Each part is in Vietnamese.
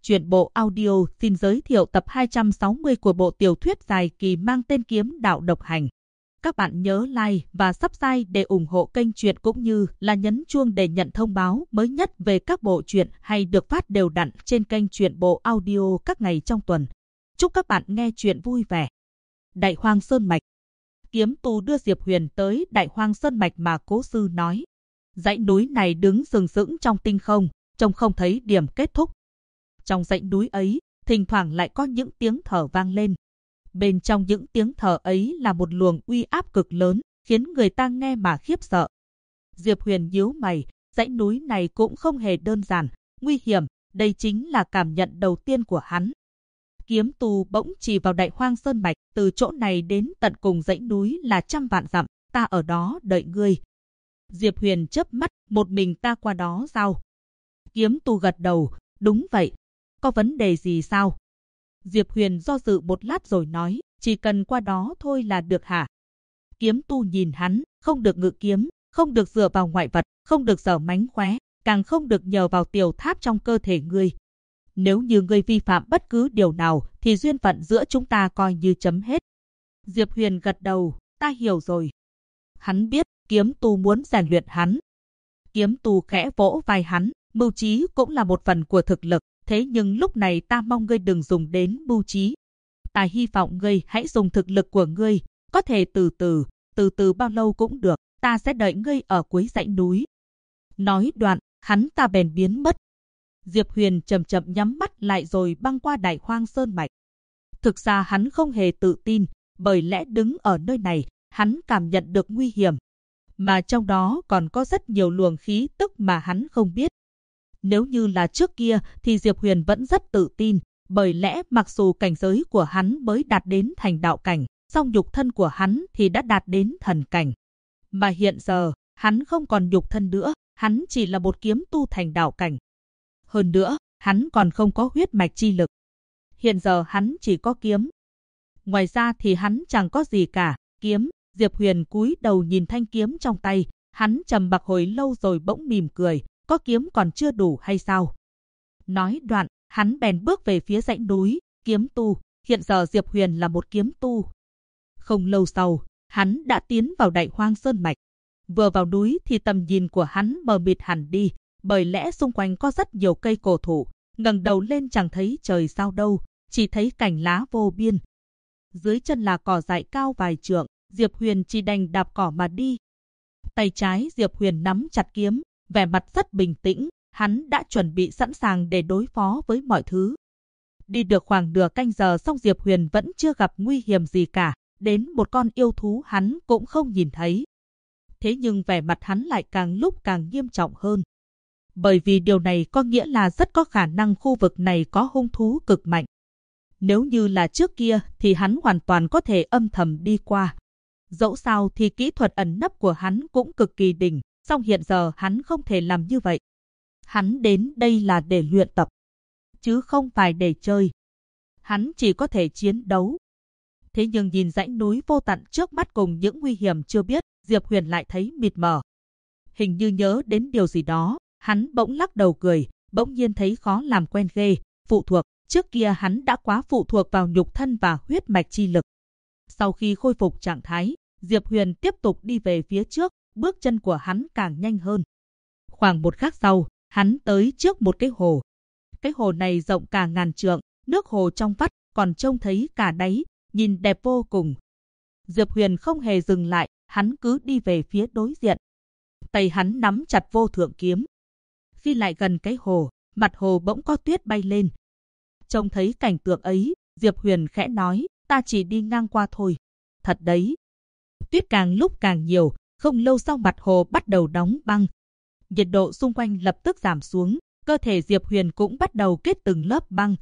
Truyện bộ audio xin giới thiệu tập 260 của bộ tiểu thuyết dài kỳ mang tên Kiếm Đạo Độc Hành. Các bạn nhớ like và subscribe để ủng hộ kênh truyện cũng như là nhấn chuông để nhận thông báo mới nhất về các bộ truyện hay được phát đều đặn trên kênh truyện bộ audio các ngày trong tuần. Chúc các bạn nghe truyện vui vẻ. Đại Hoang Sơn Mạch. Kiếm Tu đưa Diệp Huyền tới Đại Hoang Sơn Mạch mà Cố sư nói. Dãy núi này đứng sừng sững trong tinh không, trông không thấy điểm kết thúc. Trong dãy núi ấy, thỉnh thoảng lại có những tiếng thở vang lên. Bên trong những tiếng thở ấy là một luồng uy áp cực lớn, khiến người ta nghe mà khiếp sợ. Diệp Huyền nhíu mày, dãy núi này cũng không hề đơn giản, nguy hiểm, đây chính là cảm nhận đầu tiên của hắn. Kiếm Tu bỗng chỉ vào Đại Hoang Sơn Mạch, từ chỗ này đến tận cùng dãy núi là 100 vạn dặm, ta ở đó đợi ngươi. Diệp Huyền chớp mắt, một mình ta qua đó sao? Kiếm Tu gật đầu, đúng vậy. Có vấn đề gì sao? Diệp Huyền do dự một lát rồi nói, chỉ cần qua đó thôi là được hả? Kiếm Tu nhìn hắn, không được ngự kiếm, không được dựa vào ngoại vật, không được giở mánh khóe, càng không được nhờ vào tiểu tháp trong cơ thể ngươi. Nếu như ngươi vi phạm bất cứ điều nào, thì duyên phận giữa chúng ta coi như chấm hết. Diệp Huyền gật đầu, ta hiểu rồi. Hắn biết, Kiếm Tu muốn rèn luyện hắn. Kiếm Tu khẽ vỗ vai hắn, mưu trí cũng là một phần của thực lực. Thế nhưng lúc này ta mong ngươi đừng dùng đến mưu trí. Ta hy vọng ngươi hãy dùng thực lực của ngươi, có thể từ từ bao lâu cũng được, ta sẽ đợi ngươi ở cuối dãy núi. Nói đoạn, hắn ta bèn biến mất. Diệp Huyền chậm chậm nhắm mắt lại rồi băng qua Đại Hoang Sơn Mạch. Thực ra hắn không hề tự tin, bởi lẽ đứng ở nơi này, hắn cảm nhận được nguy hiểm. Mà trong đó còn có rất nhiều luồng khí tức mà hắn không biết. Nếu như là trước kia thì Diệp Huyền vẫn rất tự tin, bởi lẽ mặc dù cảnh giới của hắn mới đạt đến thành đạo cảnh, song nhục thân của hắn thì đã đạt đến thần cảnh. Mà hiện giờ, hắn không còn nhục thân nữa, hắn chỉ là một kiếm tu thành đạo cảnh. Hơn nữa, hắn còn không có huyết mạch chi lực. Hiện giờ hắn chỉ có kiếm. Ngoài ra thì hắn chẳng có gì cả, kiếm. Diệp Huyền cúi đầu nhìn thanh kiếm trong tay, hắn trầm mặc hồi lâu rồi bỗng mỉm cười. Có kiếm còn chưa đủ hay sao? Nói đoạn, hắn bèn bước về phía dãy núi, kiếm tu. Hiện giờ Diệp Huyền là một kiếm tu. Không lâu sau, hắn đã tiến vào Đại Hoang Sơn Mạch. Vừa vào núi thì tầm nhìn của hắn mờ mịt hẳn đi, bởi lẽ xung quanh có rất nhiều cây cổ thụ. Ngẩng đầu lên chẳng thấy trời sao đâu, chỉ thấy cành lá vô biên. Dưới chân là cỏ dại cao vài trượng, Diệp Huyền chỉ đành đạp cỏ mà đi. Tay trái Diệp Huyền nắm chặt kiếm, vẻ mặt rất bình tĩnh, hắn đã chuẩn bị sẵn sàng để đối phó với mọi thứ. Đi được khoảng nửa canh giờ xong Diệp Huyền vẫn chưa gặp nguy hiểm gì cả, đến một con yêu thú hắn cũng không nhìn thấy. Thế nhưng vẻ mặt hắn lại càng lúc càng nghiêm trọng hơn. Bởi vì điều này có nghĩa là rất có khả năng khu vực này có hung thú cực mạnh. Nếu như là trước kia thì hắn hoàn toàn có thể âm thầm đi qua. Dẫu sao thì kỹ thuật ẩn nấp của hắn cũng cực kỳ đỉnh. Song hiện giờ hắn không thể làm như vậy. Hắn đến đây là để luyện tập, chứ không phải để chơi. Hắn chỉ có thể chiến đấu. Thế nhưng nhìn dãy núi vô tận trước mắt cùng những nguy hiểm chưa biết, Diệp Huyền lại thấy mịt mờ. Hình như nhớ đến điều gì đó, hắn bỗng lắc đầu cười, bỗng nhiên thấy khó làm quen ghê, phụ thuộc. Trước kia hắn đã quá phụ thuộc vào nhục thân và huyết mạch chi lực. Sau khi khôi phục trạng thái, Diệp Huyền tiếp tục đi về phía trước. Bước chân của hắn càng nhanh hơn. Khoảng một khắc sau, hắn tới trước một cái hồ. Cái hồ này rộng cả ngàn trượng, nước hồ trong vắt, còn trông thấy cả đáy, nhìn đẹp vô cùng. Diệp Huyền không hề dừng lại, hắn cứ đi về phía đối diện. Tay hắn nắm chặt vô thượng kiếm. Khi lại gần cái hồ, mặt hồ bỗng có tuyết bay lên. Trông thấy cảnh tượng ấy, Diệp Huyền khẽ nói, ta chỉ đi ngang qua thôi. Thật đấy. Tuyết càng lúc càng nhiều. Không lâu sau mặt hồ bắt đầu đóng băng. Nhiệt độ xung quanh lập tức giảm xuống, cơ thể Diệp Huyền cũng bắt đầu kết từng lớp băng.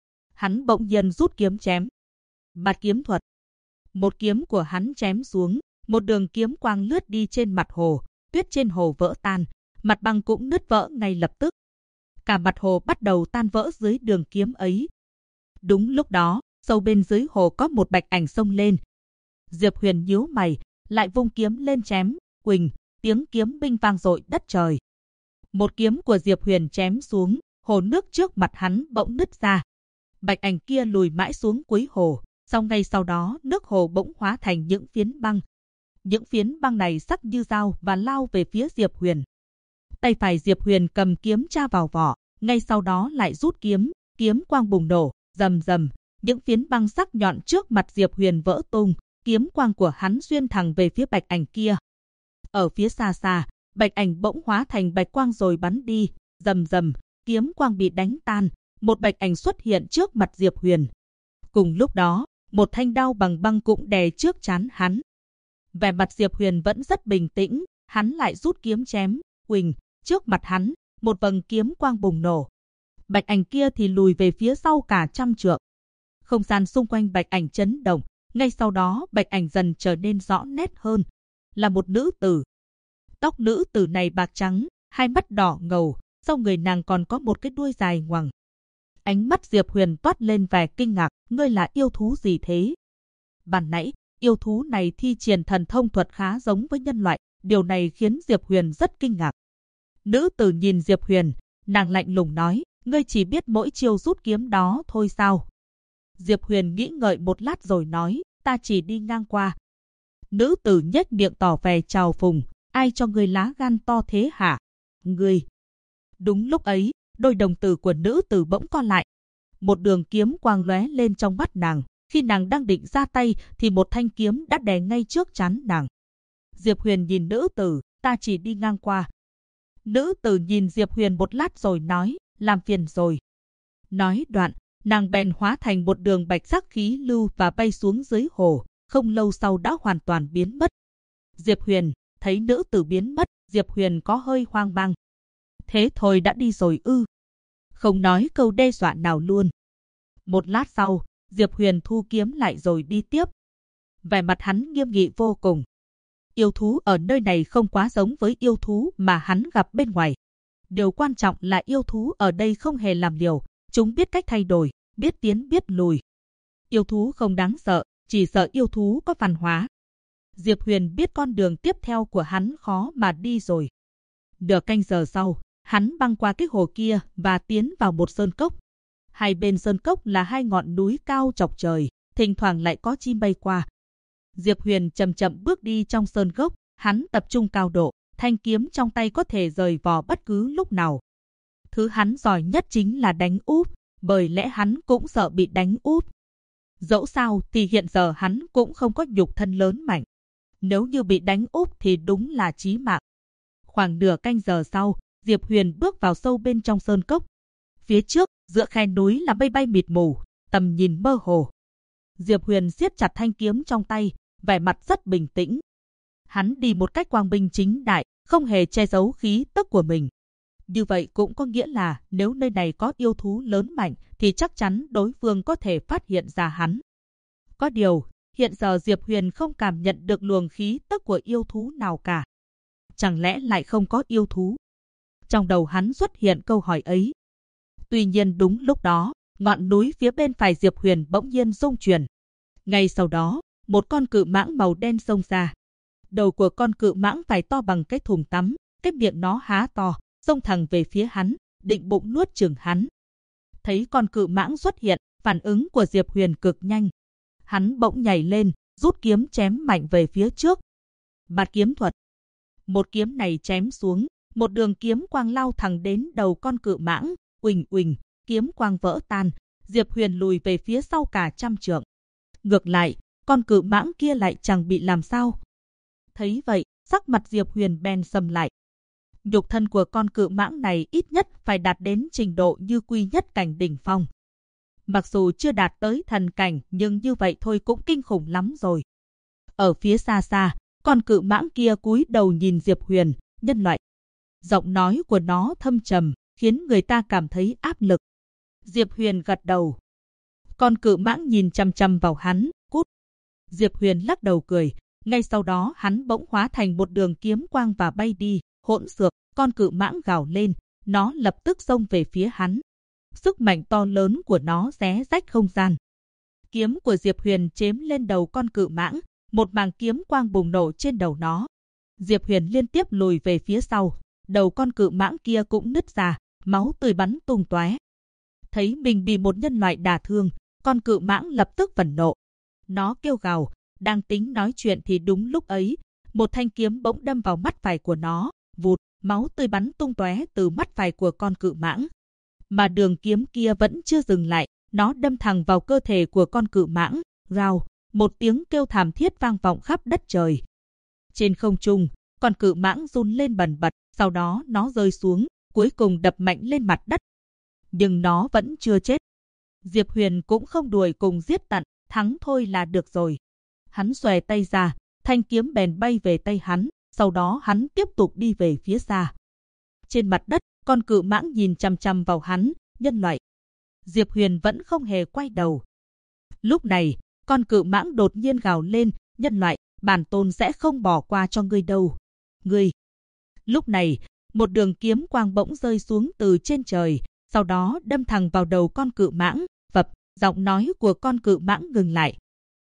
Hắn bỗng nhiên rút kiếm chém. Bạt kiếm thuật. Một kiếm của hắn chém xuống, một đường kiếm quang lướt đi trên mặt hồ, tuyết trên hồ vỡ tan, mặt băng cũng nứt vỡ ngay lập tức. Cả mặt hồ bắt đầu tan vỡ dưới đường kiếm ấy. Đúng lúc đó, sâu bên dưới hồ có một bạch ảnh xông lên. Diệp Huyền nhíu mày, lại vung kiếm lên chém, quỳnh, tiếng kiếm binh vang dội đất trời. Một kiếm của Diệp Huyền chém xuống, hồ nước trước mặt hắn bỗng nứt ra. Bạch ảnh kia lùi mãi xuống cuối hồ, ngay sau đó nước hồ bỗng hóa thành những phiến băng. Những phiến băng này sắc như dao và lao về phía Diệp Huyền. Tay phải Diệp Huyền cầm kiếm tra vào vỏ, ngay sau đó lại rút kiếm, kiếm quang bùng nổ, rầm rầm, những phiến băng sắc nhọn trước mặt Diệp Huyền vỡ tung, kiếm quang của hắn xuyên thẳng về phía bạch ảnh kia. Ở phía xa xa, bạch ảnh bỗng hóa thành bạch quang rồi bắn đi, rầm rầm, kiếm quang bị đánh tan, một bạch ảnh xuất hiện trước mặt Diệp Huyền. Cùng lúc đó, một thanh đao bằng băng cũng đè trước trán hắn. Vẻ mặt Diệp Huyền vẫn rất bình tĩnh, hắn lại rút kiếm chém, huỳnh, trước mặt hắn, một vầng kiếm quang bùng nổ. Bạch ảnh kia thì lùi về phía sau cả trăm trượng. Không gian xung quanh bạch ảnh chấn động, ngay sau đó bạch ảnh dần trở nên rõ nét hơn, là một nữ tử. Tóc nữ tử này bạc trắng, hai mắt đỏ ngầu, sau người nàng còn có một cái đuôi dài ngoằng. Ánh mắt Diệp Huyền toát lên vẻ kinh ngạc, ngươi là yêu thú gì thế? Ban nãy, yêu thú này thi triển thần thông thuật khá giống với nhân loại, điều này khiến Diệp Huyền rất kinh ngạc. Nữ tử nhìn Diệp Huyền, nàng lạnh lùng nói, ngươi chỉ biết mỗi chiêu rút kiếm đó thôi sao? Diệp Huyền nghĩ ngợi một lát rồi nói, ta chỉ đi ngang qua. Nữ tử nhếch miệng tỏ vẻ trào phùng, ai cho ngươi lá gan to thế hả? Ngươi! Đúng lúc ấy, đôi đồng tử của nữ tử bỗng co lại. Một đường kiếm quang lóe lên trong mắt nàng, khi nàng đang định ra tay thì một thanh kiếm đã đè ngay trước trán nàng. Diệp Huyền nhìn nữ tử, ta chỉ đi ngang qua. Nữ tử nhìn Diệp Huyền một lát rồi nói, làm phiền rồi. Nói đoạn, nàng bèn hóa thành một đường bạch sắc khí lưu và bay xuống dưới hồ, không lâu sau đã hoàn toàn biến mất. Diệp Huyền thấy nữ tử biến mất, Diệp Huyền có hơi hoang mang. Thế thôi đã đi rồi ư? Không nói câu đe dọa nào luôn. Một lát sau, Diệp Huyền thu kiếm lại rồi đi tiếp. Vẻ mặt hắn nghiêm nghị vô cùng. Yêu thú ở nơi này không quá giống với yêu thú mà hắn gặp bên ngoài. Điều quan trọng là yêu thú ở đây không hề làm liều, chúng biết cách thay đổi, biết tiến biết lùi. Yêu thú không đáng sợ, chỉ sợ yêu thú có văn hóa. Diệp Huyền biết con đường tiếp theo của hắn khó mà đi rồi. Nửa canh giờ sau, hắn băng qua cái hồ kia và tiến vào một sơn cốc. Hai bên sơn cốc là hai ngọn núi cao chọc trời, thỉnh thoảng lại có chim bay qua. Diệp Huyền chậm chậm bước đi trong sơn cốc, hắn tập trung cao độ, thanh kiếm trong tay có thể rời vỏ bất cứ lúc nào. Thứ hắn giỏi nhất chính là đánh úp, bởi lẽ hắn cũng sợ bị đánh úp. Dẫu sao thì hiện giờ hắn cũng không có nhục thân lớn mạnh. Nếu như bị đánh úp thì đúng là chí mạng. Khoảng nửa canh giờ sau, Diệp Huyền bước vào sâu bên trong sơn cốc. Phía trước, giữa khe núi là mây bay mịt mù, tầm nhìn mơ hồ. Diệp Huyền siết chặt thanh kiếm trong tay, vẻ mặt rất bình tĩnh. Hắn đi một cách quang minh chính đại, không hề che giấu khí tức của mình. Như vậy cũng có nghĩa là nếu nơi này có yêu thú lớn mạnh thì chắc chắn đối phương có thể phát hiện ra hắn. Có điều, hiện giờ Diệp Huyền không cảm nhận được luồng khí tức của yêu thú nào cả. Chẳng lẽ lại không có yêu thú? Trong đầu hắn xuất hiện câu hỏi ấy. Tuy nhiên đúng lúc đó, ngọn núi phía bên phải Diệp Huyền bỗng nhiên rung chuyển. Ngay sau đó, một con cự mãng màu đen xông ra. Đầu của con cự mãng phải to bằng cái thùng tắm, cái miệng nó há to, xông thẳng về phía hắn, định bụng nuốt chửng hắn. Thấy con cự mãng xuất hiện, phản ứng của Diệp Huyền cực nhanh. Hắn bỗng nhảy lên, rút kiếm chém mạnh về phía trước. Bạt kiếm thuật. Một kiếm này chém xuống, một đường kiếm quang lao thẳng đến đầu con cự mãng, uỳnh uỳnh, kiếm quang vỡ tan, Diệp Huyền lùi về phía sau cả trăm trượng. Ngược lại, con cự mãng kia lại chẳng bị làm sao. Thấy vậy, sắc mặt Diệp Huyền bèn sầm lại. Nhục thân của con cự mãng này ít nhất phải đạt đến trình độ như quy nhất cảnh đỉnh phong. Mặc dù chưa đạt tới thần cảnh nhưng như vậy thôi cũng kinh khủng lắm rồi. Ở phía xa xa, con cự mãng kia cúi đầu nhìn Diệp Huyền, nhân loại. Giọng nói của nó thâm trầm, khiến người ta cảm thấy áp lực. Diệp Huyền gật đầu. Con cự mãng nhìn chăm chăm vào hắn, cút. Diệp Huyền lắc đầu cười, ngay sau đó hắn bỗng hóa thành một đường kiếm quang và bay đi, hỗn xược, con cự mãng gào lên, nó lập tức xông về phía hắn. Sức mạnh to lớn của nó xé rách không gian. Kiếm của Diệp Huyền chém lên đầu con cự mãng, một màng kiếm quang bùng nổ trên đầu nó. Diệp Huyền liên tiếp lùi về phía sau, đầu con cự mãng kia cũng nứt ra, máu tươi bắn tung tóe. Thấy mình bị một nhân loại đả thương, con cự mãng lập tức phẫn nộ. Nó kêu gào, đang tính nói chuyện thì đúng lúc ấy, một thanh kiếm bỗng đâm vào mắt phải của nó, vụt, máu tươi bắn tung tóe từ mắt phải của con cự mãng. Mà đường kiếm kia vẫn chưa dừng lại, nó đâm thẳng vào cơ thể của con cự mãng, rào, một tiếng kêu thảm thiết vang vọng khắp đất trời. Trên không trung, con cự mãng run lên bần bật, sau đó nó rơi xuống, cuối cùng đập mạnh lên mặt đất. Nhưng nó vẫn chưa chết. Diệp Huyền cũng không đuổi cùng giết tận, thắng thôi là được rồi. Hắn xòe tay ra, thanh kiếm bèn bay về tay hắn, sau đó hắn tiếp tục đi về phía xa. Trên mặt đất, con cự mãng nhìn chằm chằm vào hắn, nhân loại. Diệp Huyền vẫn không hề quay đầu. Lúc này, con cự mãng đột nhiên gào lên, nhân loại, bản tôn sẽ không bỏ qua cho ngươi đâu. Ngươi. Lúc này, một đường kiếm quang bỗng rơi xuống từ trên trời, sau đó đâm thẳng vào đầu con cự mãng, vập, giọng nói của con cự mãng ngừng lại.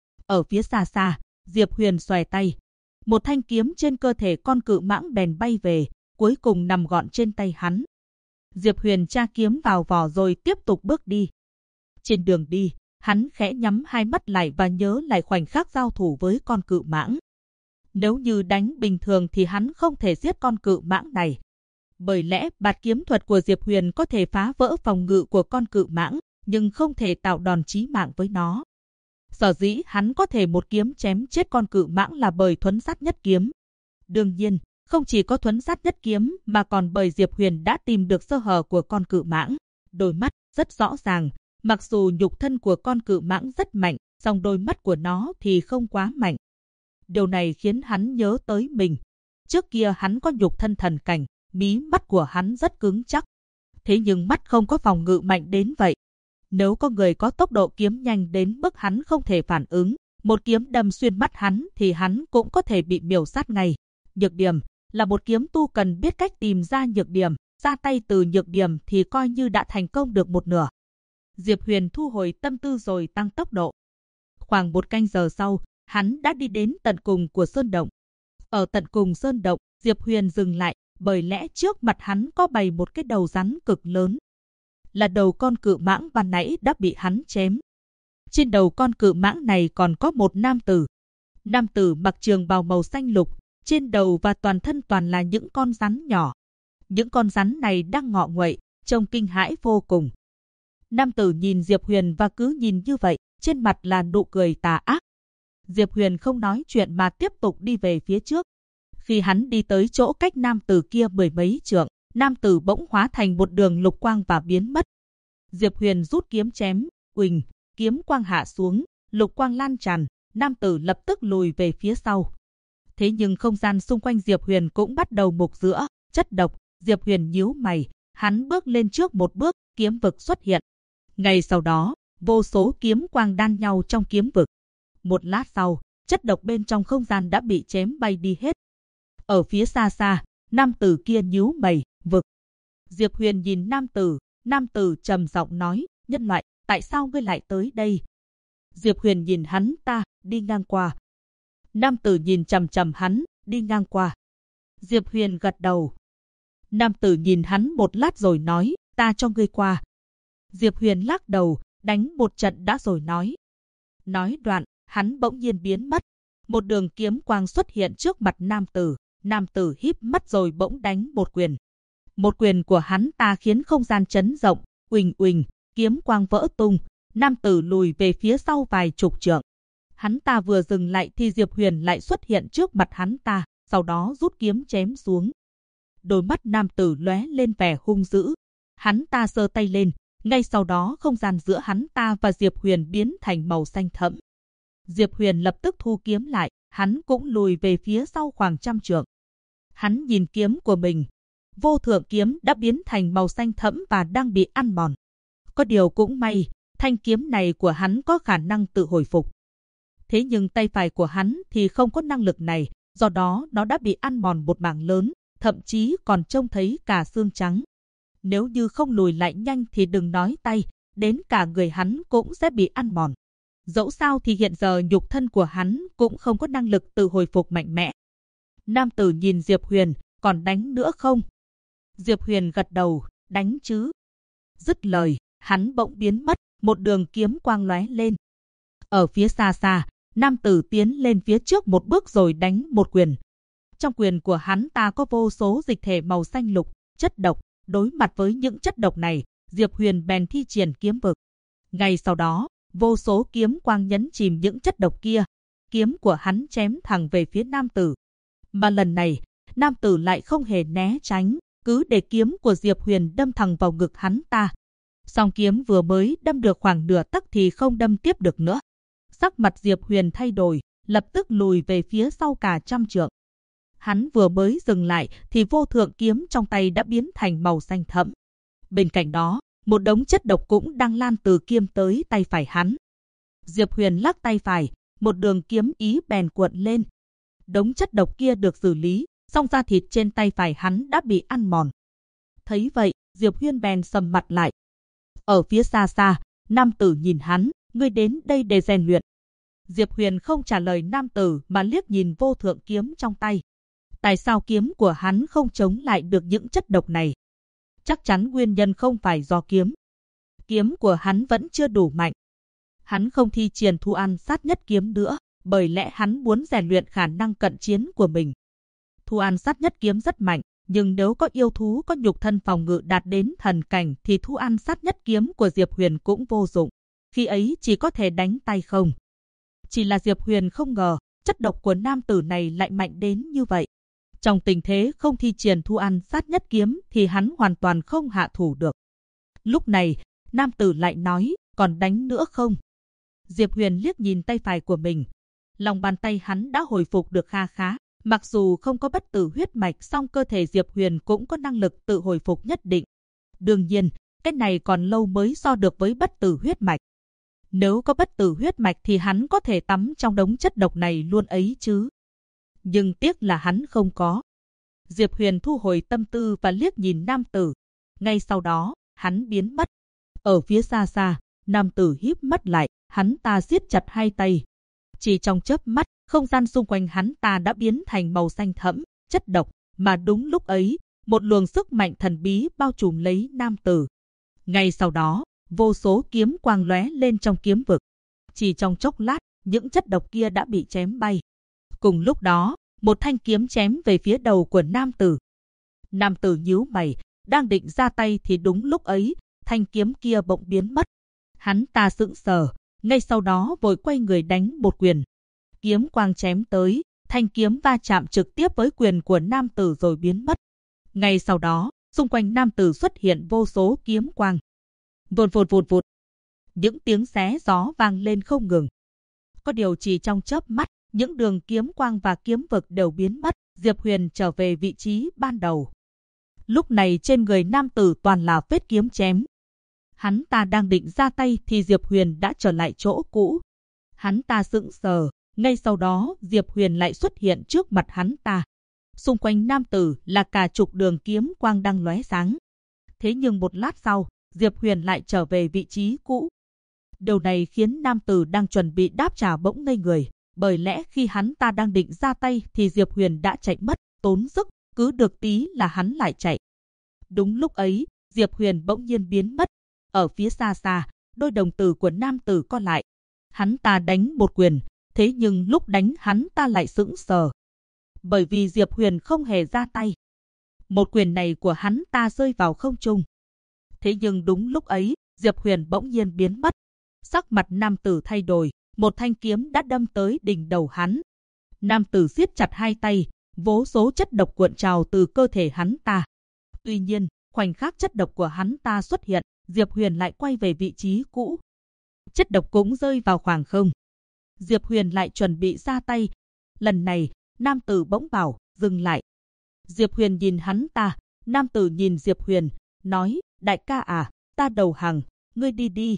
Ở phía xa xa, Diệp Huyền xòe tay. Một thanh kiếm trên cơ thể con cự mãng bèn bay về, cuối cùng nằm gọn trên tay hắn. Diệp Huyền tra kiếm vào vỏ rồi tiếp tục bước đi. Trên đường đi, hắn khẽ nhắm hai mắt lại và nhớ lại khoảnh khắc giao thủ với con cự mãng. Nếu như đánh bình thường thì hắn không thể giết con cự mãng này. Bởi lẽ bạt kiếm thuật của Diệp Huyền có thể phá vỡ phòng ngự của con cự mãng, nhưng không thể tạo đòn chí mạng với nó. Sở dĩ hắn có thể một kiếm chém chết con cự mãng là bởi thuấn sát nhất kiếm. Đương nhiên, không chỉ có thuấn sát nhất kiếm mà còn bởi Diệp Huyền đã tìm được sơ hở của con cự mãng. Đôi mắt rất rõ ràng, mặc dù nhục thân của con cự mãng rất mạnh, song đôi mắt của nó thì không quá mạnh. Điều này khiến hắn nhớ tới mình. Trước kia hắn có nhục thân thần cảnh, mí mắt của hắn rất cứng chắc. Thế nhưng mắt không có phòng ngự mạnh đến vậy. Nếu có người có tốc độ kiếm nhanh đến mức hắn không thể phản ứng, một kiếm đâm xuyên mắt hắn thì hắn cũng có thể bị miểu sát ngay. Nhược điểm là một kiếm tu cần biết cách tìm ra nhược điểm, ra tay từ nhược điểm thì coi như đã thành công được một nửa. Diệp Huyền thu hồi tâm tư rồi tăng tốc độ. Khoảng một canh giờ sau, hắn đã đi đến tận cùng của sơn động. Ở tận cùng sơn động, Diệp Huyền dừng lại, bởi lẽ trước mặt hắn có bày một cái đầu rắn cực lớn. Là đầu con cự mãng ban nãy đã bị hắn chém. Trên đầu con cự mãng này còn có một nam tử. Nam tử mặc trường bào màu xanh lục, trên đầu và toàn thân toàn là những con rắn nhỏ. Những con rắn này đang ngọ nguậy, trông kinh hãi vô cùng. Nam tử nhìn Diệp Huyền và cứ nhìn như vậy, trên mặt là nụ cười tà ác. Diệp Huyền không nói chuyện mà tiếp tục đi về phía trước. Khi hắn đi tới chỗ cách nam tử kia mười mấy trượng, nam tử bỗng hóa thành một đường lục quang và biến mất. Diệp Huyền rút kiếm chém, uỳnh, kiếm quang hạ xuống, lục quang lan tràn, nam tử lập tức lùi về phía sau. Thế nhưng không gian xung quanh Diệp Huyền cũng bắt đầu mục giữa, chất độc. Diệp Huyền nhíu mày, hắn bước lên trước một bước, kiếm vực xuất hiện. Ngay sau đó, vô số kiếm quang đan nhau trong kiếm vực. Một lát sau, chất độc bên trong không gian đã bị chém bay đi hết. Ở phía xa xa, nam tử kia nhíu mày, vực. Diệp Huyền nhìn nam tử trầm giọng nói, nhân loại, tại sao ngươi lại tới đây? Diệp Huyền nhìn hắn, ta, đi ngang qua. Nam tử nhìn chằm chằm hắn, đi ngang qua. Diệp Huyền gật đầu. Nam tử nhìn hắn một lát rồi nói, ta cho ngươi qua. Diệp Huyền lắc đầu, đánh một trận đã rồi nói. Nói đoạn, hắn bỗng nhiên biến mất. Một đường kiếm quang xuất hiện trước mặt nam tử. Nam tử híp mắt rồi bỗng đánh một quyền. Một quyền của hắn ta khiến không gian chấn động, uỳnh uỳnh, kiếm quang vỡ tung. Nam tử lùi về phía sau vài chục trượng. Hắn ta vừa dừng lại thì Diệp Huyền lại xuất hiện trước mặt hắn ta, sau đó rút kiếm chém xuống. Đôi mắt nam tử lóe lên vẻ hung dữ. Hắn ta giơ tay lên, ngay sau đó không gian giữa hắn ta và Diệp Huyền biến thành màu xanh thẫm. Diệp Huyền lập tức thu kiếm lại, hắn cũng lùi về phía sau khoảng trăm trượng. Hắn nhìn kiếm của mình, vô thượng kiếm đã biến thành màu xanh thẫm và đang bị ăn mòn. Có điều cũng may, thanh kiếm này của hắn có khả năng tự hồi phục. Thế nhưng tay phải của hắn thì không có năng lực này, do đó nó đã bị ăn mòn một mảng lớn, thậm chí còn trông thấy cả xương trắng. Nếu như không lùi lại nhanh thì đừng nói tay, đến cả người hắn cũng sẽ bị ăn mòn. Dẫu sao thì hiện giờ nhục thân của hắn cũng không có năng lực tự hồi phục mạnh mẽ. Nam tử nhìn Diệp Huyền, còn đánh nữa không? Diệp Huyền gật đầu, đánh chứ. Dứt lời, hắn bỗng biến mất, một đường kiếm quang lóe lên. Ở phía xa xa, nam tử tiến lên phía trước một bước rồi đánh một quyền. Trong quyền của hắn ta có vô số dịch thể màu xanh lục, chất độc. Đối mặt với những chất độc này, Diệp Huyền bèn thi triển kiếm vực. Ngay sau đó, vô số kiếm quang nhấn chìm những chất độc kia. Kiếm của hắn chém thẳng về phía nam tử. Mà lần này, nam tử lại không hề né tránh, cứ để kiếm của Diệp Huyền đâm thẳng vào ngực hắn ta. Song kiếm vừa mới đâm được khoảng nửa tấc thì không đâm tiếp được nữa. Sắc mặt Diệp Huyền thay đổi, lập tức lùi về phía sau cả trăm trượng. Hắn vừa mới dừng lại thì vô thượng kiếm trong tay đã biến thành màu xanh thẫm. Bên cạnh đó, một đống chất độc cũng đang lan từ kiếm tới tay phải hắn. Diệp Huyền lắc tay phải, một đường kiếm ý bèn cuộn lên. Đống chất độc kia được xử lý, song da thịt trên tay phải hắn đã bị ăn mòn. Thấy vậy, Diệp Huyền bèn sầm mặt lại. Ở phía xa xa, nam tử nhìn hắn, ngươi đến đây để rèn luyện. Diệp Huyền không trả lời nam tử mà liếc nhìn vô thượng kiếm trong tay. Tại sao kiếm của hắn không chống lại được những chất độc này? Chắc chắn nguyên nhân không phải do kiếm. Kiếm của hắn vẫn chưa đủ mạnh. Hắn không thi triển Thu An Sát Nhất Kiếm nữa, bởi lẽ hắn muốn rèn luyện khả năng cận chiến của mình. Thu An Sát Nhất Kiếm rất mạnh, nhưng nếu có yêu thú có nhục thân phòng ngự đạt đến thần cảnh thì Thu An Sát Nhất Kiếm của Diệp Huyền cũng vô dụng. Khi ấy chỉ có thể đánh tay không. Chỉ là Diệp Huyền không ngờ, chất độc của nam tử này lại mạnh đến như vậy. Trong tình thế không thi triển Thu An Sát Nhất Kiếm thì hắn hoàn toàn không hạ thủ được. Lúc này, nam tử lại nói, còn đánh nữa không? Diệp Huyền liếc nhìn tay phải của mình. Lòng bàn tay hắn đã hồi phục được kha khá. Mặc dù không có bất tử huyết mạch, song cơ thể Diệp Huyền cũng có năng lực tự hồi phục nhất định. Đương nhiên, cái này còn lâu mới so được với bất tử huyết mạch. Nếu có bất tử huyết mạch thì hắn có thể tắm trong đống chất độc này luôn ấy chứ. Nhưng tiếc là hắn không có. Diệp Huyền thu hồi tâm tư và liếc nhìn nam tử. Ngay sau đó, hắn biến mất. Ở phía xa xa, nam tử híp mắt lại, hắn ta siết chặt hai tay. Chỉ trong chớp mắt, không gian xung quanh hắn ta đã biến thành màu xanh thẫm, chất độc, mà đúng lúc ấy, một luồng sức mạnh thần bí bao trùm lấy nam tử. Ngay sau đó, vô số kiếm quang lóe lên trong kiếm vực. Chỉ trong chốc lát, những chất độc kia đã bị chém bay. Cùng lúc đó, một thanh kiếm chém về phía đầu của nam tử. Nam tử nhíu mày, đang định ra tay thì đúng lúc ấy, thanh kiếm kia bỗng biến mất. Hắn ta sững sờ, ngay sau đó vội quay người đánh một quyền. Kiếm quang chém tới, thanh kiếm va chạm trực tiếp với quyền của nam tử rồi biến mất. Ngay sau đó, xung quanh nam tử xuất hiện vô số kiếm quang. Vụt vụt vụt vụt. Những tiếng xé gió vang lên không ngừng. Có điều chỉ trong chớp mắt, những đường kiếm quang và kiếm vực đều biến mất, Diệp Huyền trở về vị trí ban đầu. Lúc này trên người nam tử toàn là vết kiếm chém. Hắn ta đang định ra tay thì Diệp Huyền đã trở lại chỗ cũ. Hắn ta sững sờ, ngay sau đó Diệp Huyền lại xuất hiện trước mặt hắn ta. Xung quanh nam tử là cả chục đường kiếm quang đang lóe sáng. Thế nhưng một lát sau, Diệp Huyền lại trở về vị trí cũ. Điều này khiến nam tử đang chuẩn bị đáp trả bỗng ngây người, bởi lẽ khi hắn ta đang định ra tay thì Diệp Huyền đã chạy mất, tốn sức, cứ được tí là hắn lại chạy. Đúng lúc ấy, Diệp Huyền bỗng nhiên biến mất. Ở phía xa xa, đôi đồng tử của nam tử co lại. Hắn ta đánh một quyền, thế nhưng lúc đánh hắn ta lại sững sờ. Bởi vì Diệp Huyền không hề ra tay. Một quyền này của hắn ta rơi vào không trung. Thế nhưng đúng lúc ấy, Diệp Huyền bỗng nhiên biến mất. Sắc mặt nam tử thay đổi, một thanh kiếm đã đâm tới đỉnh đầu hắn. Nam tử siết chặt hai tay, vô số chất độc cuộn trào từ cơ thể hắn ta. Tuy nhiên, khoảnh khắc chất độc của hắn ta xuất hiện, Diệp Huyền lại quay về vị trí cũ. Chất độc cũng rơi vào khoảng không. Diệp Huyền lại chuẩn bị ra tay. Lần này, nam tử bỗng bảo, dừng lại. Diệp Huyền nhìn hắn ta, nam tử nhìn Diệp Huyền, nói, đại ca à, ta đầu hàng, ngươi đi đi.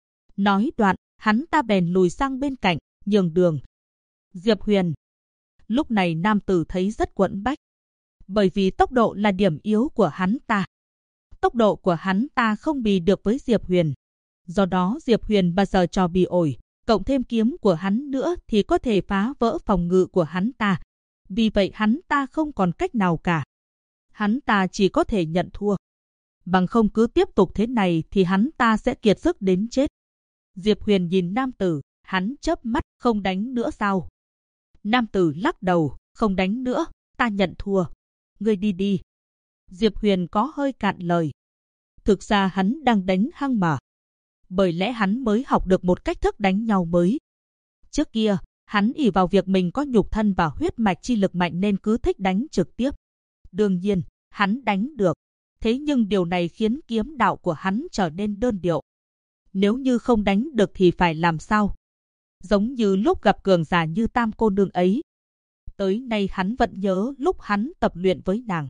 Nói đoạn, hắn ta bèn lùi sang bên cạnh, nhường đường. Diệp Huyền. Lúc này nam tử thấy rất quẫn bách. Bởi vì tốc độ là điểm yếu của hắn ta. Tốc độ của hắn ta không bì được với Diệp Huyền. Do đó Diệp Huyền bao giờ trò bì ổi, cộng thêm kiếm của hắn nữa thì có thể phá vỡ phòng ngự của hắn ta. Vì vậy hắn ta không còn cách nào cả. Hắn ta chỉ có thể nhận thua. bằng không cứ tiếp tục thế này thì hắn ta sẽ kiệt sức đến chết. Diệp Huyền nhìn nam tử, hắn chớp mắt, không đánh nữa sao? Nam tử lắc đầu, không đánh nữa, ta nhận thua. Ngươi đi đi. Diệp Huyền có hơi cạn lời. Thực ra hắn đang đánh hăng mà. Bởi lẽ hắn mới học được một cách thức đánh nhau mới. Trước kia, hắn ỷ vào việc mình có nhục thân và huyết mạch chi lực mạnh nên cứ thích đánh trực tiếp. Đương nhiên, hắn đánh được. Thế nhưng điều này khiến kiếm đạo của hắn trở nên đơn điệu. Nếu như không đánh được thì phải làm sao? Giống như lúc gặp cường giả như Tam cô nương ấy. Tới nay hắn vẫn nhớ lúc hắn tập luyện với nàng.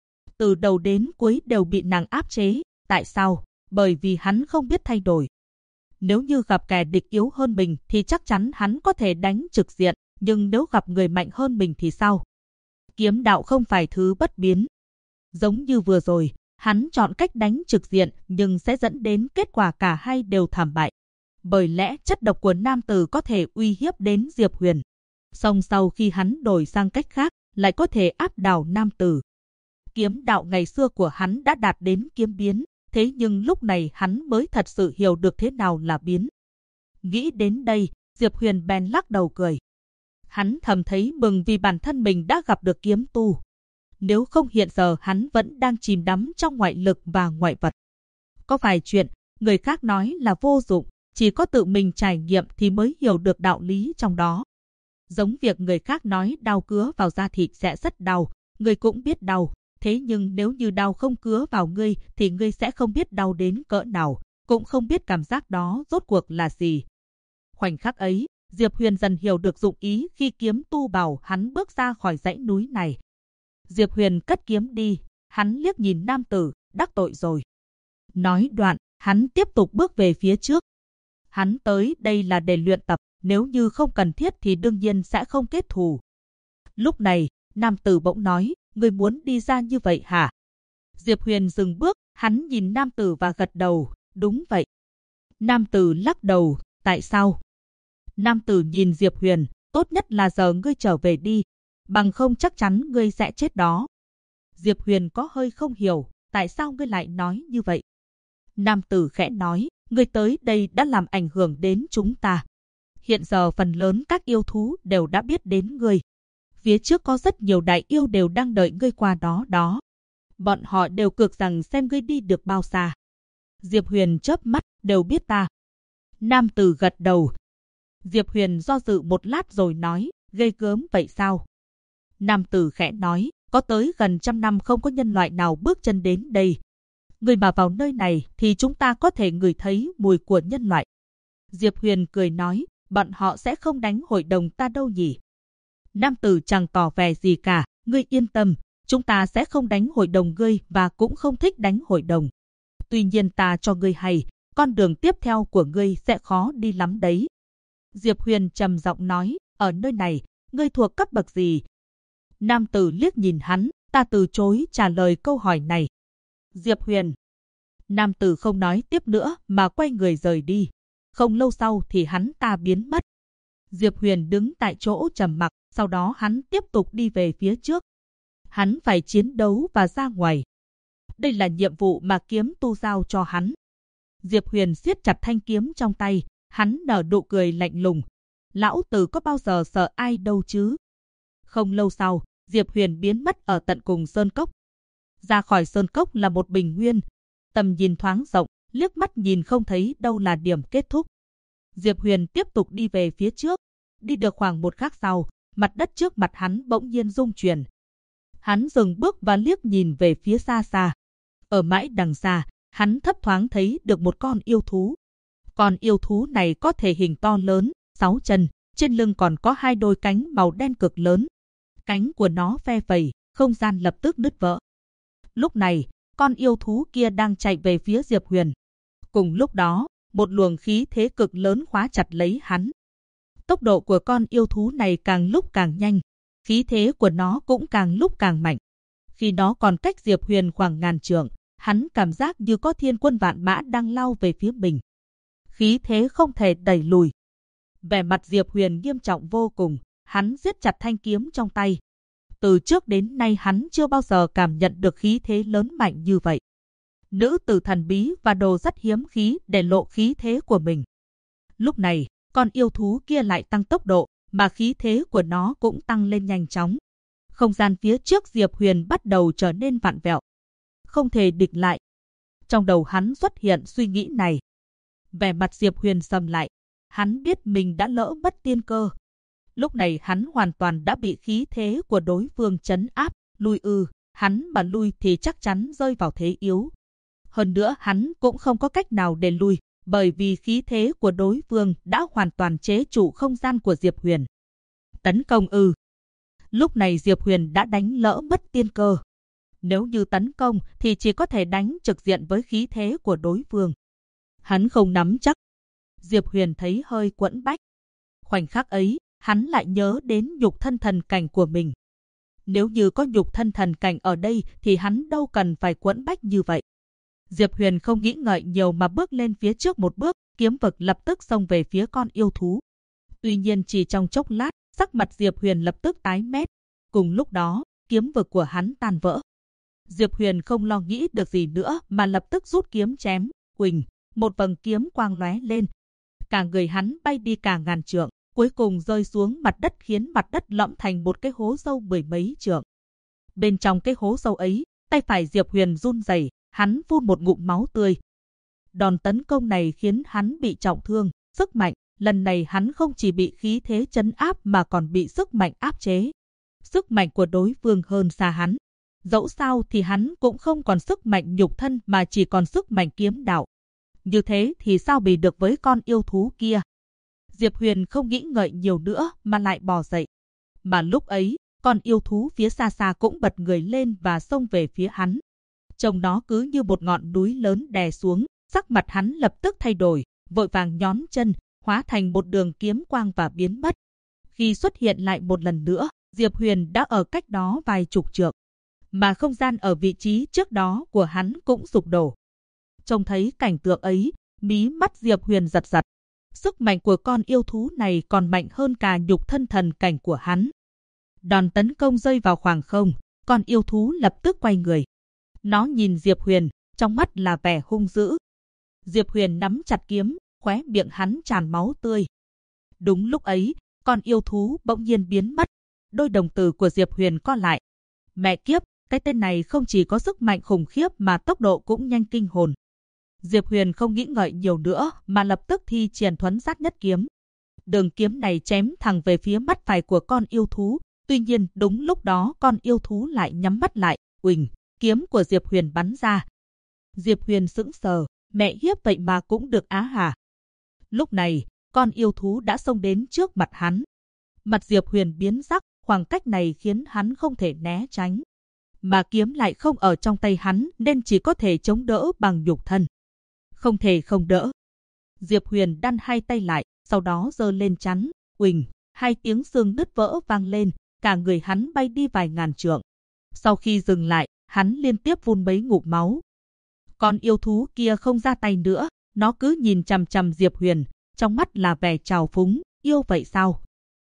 Từ đầu đến cuối đều bị nàng áp chế. Tại sao? Bởi vì hắn không biết thay đổi. Nếu như gặp kẻ địch yếu hơn mình thì chắc chắn hắn có thể đánh trực diện. Nhưng nếu gặp người mạnh hơn mình thì sao? Kiếm đạo không phải thứ bất biến. Giống như vừa rồi, hắn chọn cách đánh trực diện nhưng sẽ dẫn đến kết quả cả hai đều thảm bại. Bởi lẽ chất độc của nam tử có thể uy hiếp đến Diệp Huyền. Song sau khi hắn đổi sang cách khác, lại có thể áp đảo nam tử. Kiếm đạo ngày xưa của hắn đã đạt đến kiếm biến, thế nhưng lúc này hắn mới thật sự hiểu được thế nào là biến. Nghĩ đến đây, Diệp Huyền bèn lắc đầu cười. Hắn thầm thấy mừng vì bản thân mình đã gặp được kiếm tu. Nếu không hiện giờ hắn vẫn đang chìm đắm trong ngoại lực và ngoại vật. Có vài chuyện, người khác nói là vô dụng, chỉ có tự mình trải nghiệm thì mới hiểu được đạo lý trong đó. Giống việc người khác nói đao cứa vào da thịt sẽ rất đau, người cũng biết đau. Thế nhưng nếu như đau không cứa vào ngươi thì ngươi sẽ không biết đau đến cỡ nào, cũng không biết cảm giác đó rốt cuộc là gì. Khoảnh khắc ấy, Diệp Huyền dần hiểu được dụng ý khi kiếm tu bảo hắn bước ra khỏi dãy núi này. Diệp Huyền cất kiếm đi, hắn liếc nhìn nam tử, đắc tội rồi. Nói đoạn, hắn tiếp tục bước về phía trước. Hắn tới đây là để luyện tập, nếu như không cần thiết thì đương nhiên sẽ không kết thù. Lúc này, nam tử bỗng nói, ngươi muốn đi ra như vậy hả? Diệp Huyền dừng bước, hắn nhìn nam tử và gật đầu, đúng vậy. Nam tử lắc đầu, tại sao? Nam tử nhìn Diệp Huyền, tốt nhất là giờ ngươi trở về đi, bằng không chắc chắn ngươi sẽ chết đó. Diệp Huyền có hơi không hiểu, tại sao ngươi lại nói như vậy? Nam tử khẽ nói, ngươi tới đây đã làm ảnh hưởng đến chúng ta. Hiện giờ phần lớn các yêu thú đều đã biết đến ngươi. Phía trước có rất nhiều đại yêu đều đang đợi ngươi qua đó. Bọn họ đều cược rằng xem ngươi đi được bao xa. Diệp Huyền chớp mắt, đều biết ta. Nam tử gật đầu. Diệp Huyền do dự một lát rồi nói, ghê gớm vậy sao? Nam tử khẽ nói, có tới gần 100 năm không có nhân loại nào bước chân đến đây. Người mà vào nơi này thì chúng ta có thể ngửi thấy mùi của nhân loại. Diệp Huyền cười nói, bọn họ sẽ không đánh hội đồng ta đâu nhỉ? Nam tử chẳng tỏ vẻ gì cả, ngươi yên tâm, chúng ta sẽ không đánh hội đồng ngươi và cũng không thích đánh hội đồng. Tuy nhiên ta cho ngươi hay, con đường tiếp theo của ngươi sẽ khó đi lắm đấy. Diệp Huyền trầm giọng nói, ở nơi này, ngươi thuộc cấp bậc gì? Nam tử liếc nhìn hắn, ta từ chối trả lời câu hỏi này. Diệp Huyền. Nam tử không nói tiếp nữa mà quay người rời đi. Không lâu sau thì hắn ta biến mất. Diệp Huyền đứng tại chỗ trầm mặc, sau đó hắn tiếp tục đi về phía trước. Hắn phải chiến đấu và ra ngoài. Đây là nhiệm vụ mà kiếm tu giao cho hắn. Diệp Huyền siết chặt thanh kiếm trong tay, hắn nở nụ cười lạnh lùng. Lão tử có bao giờ sợ ai đâu chứ? Không lâu sau, Diệp Huyền biến mất ở tận cùng sơn cốc. Ra khỏi sơn cốc là một bình nguyên. Tầm nhìn thoáng rộng, liếc mắt nhìn không thấy đâu là điểm kết thúc. Diệp Huyền tiếp tục đi về phía trước. Đi được khoảng một khắc sau, mặt đất trước mặt hắn bỗng nhiên rung chuyển. Hắn dừng bước và liếc nhìn về phía xa xa. Ở mãi đằng xa, hắn thấp thoáng thấy được một con yêu thú. Con yêu thú này có thể hình to lớn, 6 chân, trên lưng còn có 2 đôi cánh màu đen cực lớn. Cánh của nó phe phẩy, không gian lập tức nứt vỡ. Lúc này, con yêu thú kia đang chạy về phía Diệp Huyền. Cùng lúc đó, một luồng khí thế cực lớn khóa chặt lấy hắn. Tốc độ của con yêu thú này càng lúc càng nhanh, khí thế của nó cũng càng lúc càng mạnh. Khi nó còn cách Diệp Huyền khoảng ngàn trượng, hắn cảm giác như có thiên quân vạn mã đang lao về phía mình. Khí thế không thể đẩy lùi. Vẻ mặt Diệp Huyền nghiêm trọng vô cùng, hắn siết chặt thanh kiếm trong tay. Từ trước đến nay hắn chưa bao giờ cảm nhận được khí thế lớn mạnh như vậy. nữ tử thần bí và đồ rất hiếm khí để lộ khí thế của mình. Lúc này, con yêu thú kia lại tăng tốc độ, mà khí thế của nó cũng tăng lên nhanh chóng. Không gian phía trước Diệp Huyền bắt đầu trở nên vặn vẹo. Không thể địch lại. Trong đầu hắn xuất hiện suy nghĩ này. Vẻ mặt Diệp Huyền sầm lại. Hắn biết mình đã lỡ mất tiên cơ. Lúc này hắn hoàn toàn đã bị khí thế của đối phương trấn áp, lui hắn mà lui thì chắc chắn rơi vào thế yếu. Hơn nữa hắn cũng không có cách nào để lui, bởi vì khí thế của đối phương đã hoàn toàn chế trụ không gian của Diệp Huyền. Tấn công Lúc này Diệp Huyền đã đánh lỡ mất tiên cơ. Nếu như tấn công thì chỉ có thể đánh trực diện với khí thế của đối phương. Hắn không nắm chắc. Diệp Huyền thấy hơi quẫn bách. Khoảnh khắc ấy, hắn lại nhớ đến nhục thân thần cảnh của mình. Nếu như có nhục thân thần cảnh ở đây thì hắn đâu cần phải quẫn bách như vậy. Diệp Huyền không nghĩ ngợi nhiều mà bước lên phía trước một bước, kiếm vực lập tức xông về phía con yêu thú. Tuy nhiên chỉ trong chốc lát, sắc mặt Diệp Huyền lập tức tái mét. Cùng lúc đó, kiếm vực của hắn tan vỡ. Diệp Huyền không lo nghĩ được gì nữa mà lập tức rút kiếm chém, huỳnh, một vầng kiếm quang lóe lên. Cả người hắn bay đi cả ngàn trượng, cuối cùng rơi xuống mặt đất khiến mặt đất lõm thành một cái hố sâu mười mấy trượng. Bên trong cái hố sâu ấy, tay phải Diệp Huyền run rẩy, hắn phun một ngụm máu tươi. Đòn tấn công này khiến hắn bị trọng thương, sức mạnh, lần này hắn không chỉ bị khí thế trấn áp mà còn bị sức mạnh áp chế. Sức mạnh của đối phương hơn xa hắn. Dẫu sao thì hắn cũng không còn sức mạnh nhục thân mà chỉ còn sức mạnh kiếm đạo. Như thế thì sao bì được với con yêu thú kia? Diệp Huyền không nghĩ ngợi nhiều nữa mà lại bò dậy. Mà lúc ấy, con yêu thú phía xa xa cũng bật người lên và xông về phía hắn. Trông nó cứ như một ngọn núi lớn đè xuống, sắc mặt hắn lập tức thay đổi, vội vàng nhón chân, hóa thành một đường kiếm quang và biến mất. Khi xuất hiện lại một lần nữa, Diệp Huyền đã ở cách đó vài chục trượng, mà không gian ở vị trí trước đó của hắn cũng sụp đổ. Trông thấy cảnh tượng ấy, mí mắt Diệp Huyền giật giật. Sức mạnh của con yêu thú này còn mạnh hơn cả nhục thân thần cảnh của hắn. Đòn tấn công rơi vào khoảng không, con yêu thú lập tức quay người. Nó nhìn Diệp Huyền, trong mắt là vẻ hung dữ. Diệp Huyền nắm chặt kiếm, khóe miệng hắn tràn máu tươi. Đúng lúc ấy, con yêu thú bỗng nhiên biến mất. Đôi đồng tử của Diệp Huyền co lại. Mẹ kiếp, cái tên này không chỉ có sức mạnh khủng khiếp mà tốc độ cũng nhanh kinh hồn. Diệp Huyền không nghĩ ngợi nhiều nữa mà lập tức thi triển thuấn sát nhất kiếm. Đường kiếm này chém thẳng về phía mắt phải của con yêu thú. Tuy nhiên đúng lúc đó con yêu thú lại nhắm mắt lại. Uỳnh, kiếm của Diệp Huyền bắn ra. Diệp Huyền sững sờ, mẹ hiếp vậy mà cũng được á hả? Lúc này, con yêu thú đã xông đến trước mặt hắn. Mặt Diệp Huyền biến sắc, khoảng cách này khiến hắn không thể né tránh. Mà kiếm lại không ở trong tay hắn nên chỉ có thể chống đỡ bằng nhục thân. Không thể không đỡ. Diệp Huyền đan hai tay lại, sau đó giơ lên chắn, uỳnh, hai tiếng xương đứt vỡ vang lên, cả người hắn bay đi vài ngàn trượng. Sau khi dừng lại, hắn liên tiếp phun mấy ngụm máu. Con yêu thú kia không ra tay nữa, nó cứ nhìn chằm chằm Diệp Huyền, trong mắt là vẻ trào phúng, yêu vậy sao?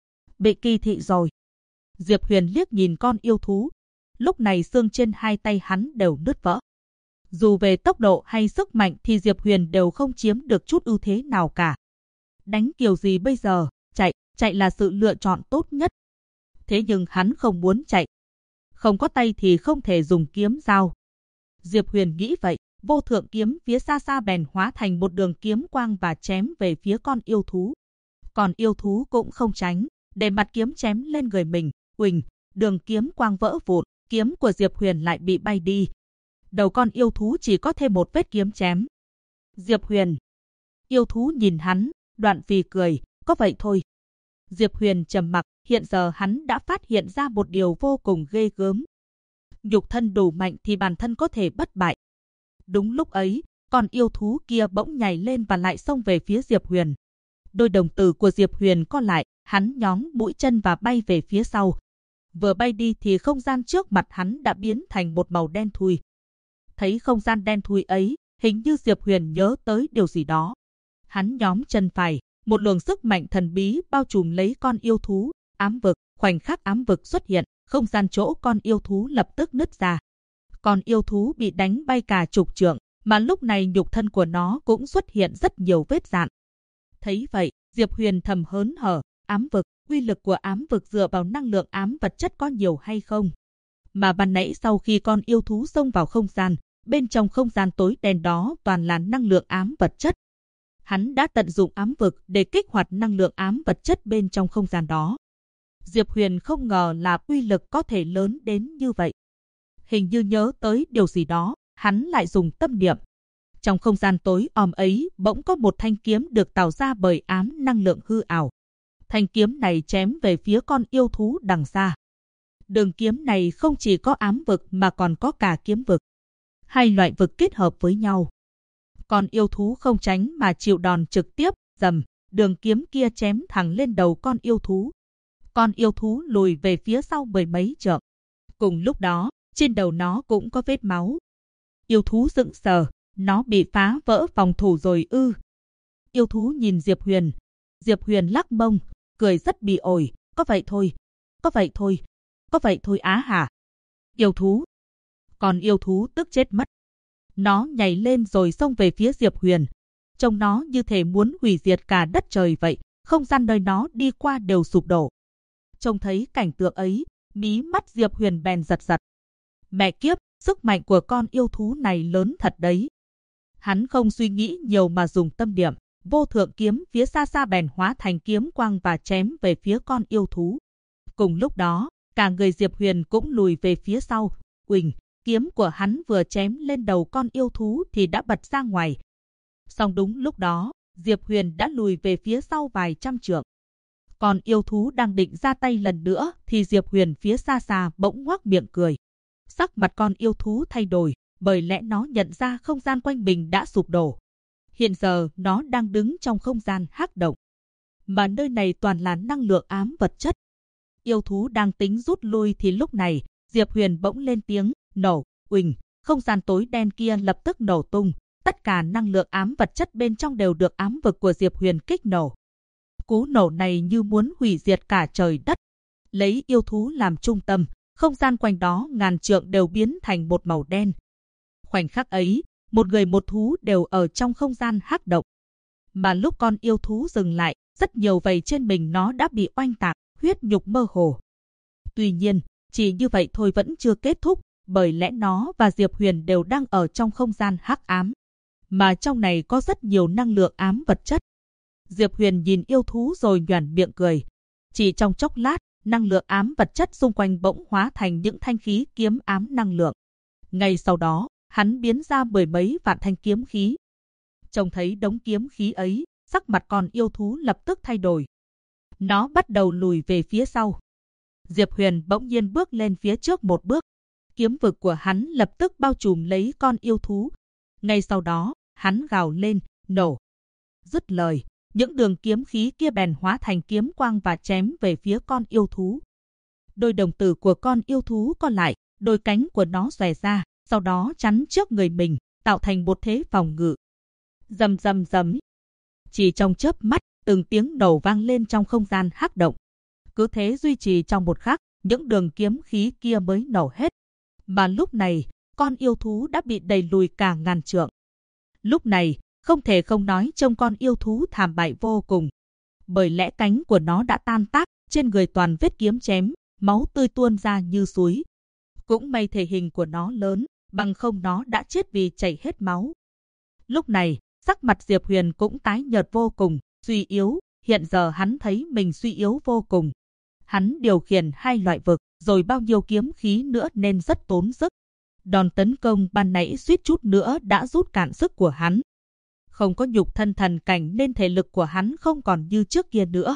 Bị kỳ thị rồi. Diệp Huyền liếc nhìn con yêu thú. Lúc này xương trên hai tay hắn đều nứt vỡ. Dù về tốc độ hay sức mạnh thì Diệp Huyền đều không chiếm được chút ưu thế nào cả. Đánh kiểu gì bây giờ? Chạy là sự lựa chọn tốt nhất. Thế nhưng hắn không muốn chạy. Không có tay thì không thể dùng kiếm dao. Diệp Huyền nghĩ vậy, vô thượng kiếm phía xa xa bèn hóa thành một đường kiếm quang và chém về phía con yêu thú. Còn yêu thú cũng không tránh, để mặt kiếm chém lên người mình. Uỳnh, đường kiếm quang vỡ vụn, kiếm của Diệp Huyền lại bị bay đi. Đầu con yêu thú chỉ có thêm một vết kiếm chém. Diệp Huyền. Yêu thú nhìn hắn, đoạn phì cười, có vậy thôi. Diệp Huyền trầm mặc, hiện giờ hắn đã phát hiện ra một điều vô cùng ghê gớm. Nhục thân đủ mạnh thì bản thân có thể bất bại. Đúng lúc ấy, con yêu thú kia bỗng nhảy lên và lại xông về phía Diệp Huyền. Đôi đồng tử của Diệp Huyền co lại, hắn nhón mũi chân và bay về phía sau. Vừa bay đi thì không gian trước mặt hắn đã biến thành một màu đen thui. Thấy không gian đen thui ấy, hình như Diệp Huyền nhớ tới điều gì đó. Hắn nhón chân phải, một luồng sức mạnh thần bí bao trùm lấy con yêu thú, ám vực. Khoảnh khắc ám vực xuất hiện, không gian chỗ con yêu thú lập tức nứt ra. Con yêu thú bị đánh bay cả chục trượng, mà lúc này nhục thân của nó cũng xuất hiện rất nhiều vết rạn. Thấy vậy, Diệp Huyền thầm hớn hở, ám vực, uy lực của ám vực dựa vào năng lượng ám vật chất có nhiều hay không? Mà ban nãy sau khi con yêu thú xông vào không gian, bên trong không gian tối đen đó toàn là năng lượng ám vật chất. Hắn đã tận dụng ám vực để kích hoạt năng lượng ám vật chất bên trong không gian đó. Diệp Huyền không ngờ là uy lực có thể lớn đến như vậy. Hình như nhớ tới điều gì đó, hắn lại dùng tâm niệm. Trong không gian tối om ấy bỗng có một thanh kiếm được tạo ra bởi ám năng lượng hư ảo. Thanh kiếm này chém về phía con yêu thú đằng xa. Đường kiếm này không chỉ có ám vực mà còn có cả kiếm vực. Hai loại vực kết hợp với nhau. Con yêu thú không tránh mà chịu đòn trực tiếp, rầm, đường kiếm kia chém thẳng lên đầu con yêu thú. Con yêu thú lùi về phía sau mười mấy trượng. Cùng lúc đó, trên đầu nó cũng có vết máu. Yêu thú sững sờ, nó bị phá vỡ phòng thủ rồi ư? Yêu thú nhìn Diệp Huyền. Diệp Huyền lắc mông, cười rất bị ổi, có vậy thôi, có vậy thôi, có vậy thôi á hả? Yêu thú. Còn yêu thú tức chết mất. Nó nhảy lên rồi xông về phía Diệp Huyền. Trông nó như thể muốn hủy diệt cả đất trời vậy, không gian nơi nó đi qua đều sụp đổ. Trông thấy cảnh tượng ấy, mí mắt Diệp Huyền bèn giật giật. Mẹ kiếp, sức mạnh của con yêu thú này lớn thật đấy. Hắn không suy nghĩ nhiều mà dùng tâm niệm, vô thượng kiếm phía xa xa bèn hóa thành kiếm quang và chém về phía con yêu thú. Cùng lúc đó, cả người Diệp Huyền cũng lùi về phía sau. Uỳnh, kiếm của hắn vừa chém lên đầu con yêu thú thì đã bật ra ngoài. Song đúng lúc đó, Diệp Huyền đã lùi về phía sau vài trăm trượng. Còn yêu thú đang định ra tay lần nữa thì Diệp Huyền phía xa xa bỗng ngoác miệng cười. Sắc mặt con yêu thú thay đổi, bởi lẽ nó nhận ra không gian quanh mình đã sụp đổ. Hiện giờ nó đang đứng trong không gian hắc động, mà nơi này toàn là năng lượng ám vật chất. Yêu thú đang tính rút lui thì lúc này, Diệp Huyền bỗng lên tiếng, nổ, uỳnh, không gian tối đen kia lập tức nổ tung. Tất cả năng lượng ám vật chất bên trong đều được ám vực của Diệp Huyền kích nổ. Cú nổ này như muốn hủy diệt cả trời đất. Lấy yêu thú làm trung tâm, không gian quanh đó ngàn trượng đều biến thành một màu đen. Khoảnh khắc ấy, một người một thú đều ở trong không gian hắc động. Mà lúc con yêu thú dừng lại, rất nhiều vảy trên mình nó đã bị oanh tạc, huyết nhục mơ hồ. Tuy nhiên, chỉ như vậy thôi vẫn chưa kết thúc, bởi lẽ nó và Diệp Huyền đều đang ở trong không gian hắc ám. Mà trong này có rất nhiều năng lượng ám vật chất. Diệp Huyền nhìn yêu thú rồi nhoẻn miệng cười. Chỉ trong chốc lát, năng lượng ám vật chất xung quanh bỗng hóa thành những thanh khí kiếm ám năng lượng. Ngay sau đó, hắn biến ra mười mấy vạn thanh kiếm khí. Trông thấy đống kiếm khí ấy, sắc mặt con yêu thú lập tức thay đổi. Nó bắt đầu lùi về phía sau. Diệp Huyền bỗng nhiên bước lên phía trước một bước. Kiếm vực của hắn lập tức bao trùm lấy con yêu thú. Ngay sau đó, hắn gào lên, nổ. Dứt lời, những đường kiếm khí kia bèn hóa thành kiếm quang và chém về phía con yêu thú. Đôi đồng tử của con yêu thú co lại, đôi cánh của nó xòe ra, sau đó chắn trước người mình, tạo thành một thế phòng ngự. Rầm rầm rầm. Chỉ trong chớp mắt, từng tiếng nổ vang lên trong không gian hắc động. Cứ thế duy trì trong một khắc, những đường kiếm khí kia mới nổ hết. Mà lúc này, con yêu thú đã bị đẩy lùi cả ngàn trượng. Lúc này, không thể không nói trông con yêu thú thảm bại vô cùng. Bởi lẽ cánh của nó đã tan tác, trên người toàn vết kiếm chém, máu tươi tuôn ra như suối. Cũng may thể hình của nó lớn, bằng không nó đã chết vì chảy hết máu. Lúc này, sắc mặt Diệp Huyền cũng tái nhợt vô cùng, suy yếu, hiện giờ hắn thấy mình suy yếu vô cùng. Hắn điều khiển hai loại vực, rồi bao nhiêu kiếm khí nữa nên rất tốn sức. Đòn tấn công ban nãy suýt chút nữa đã rút cạn sức của hắn. Không có nhục thân thần cảnh nên thể lực của hắn không còn như trước kia nữa.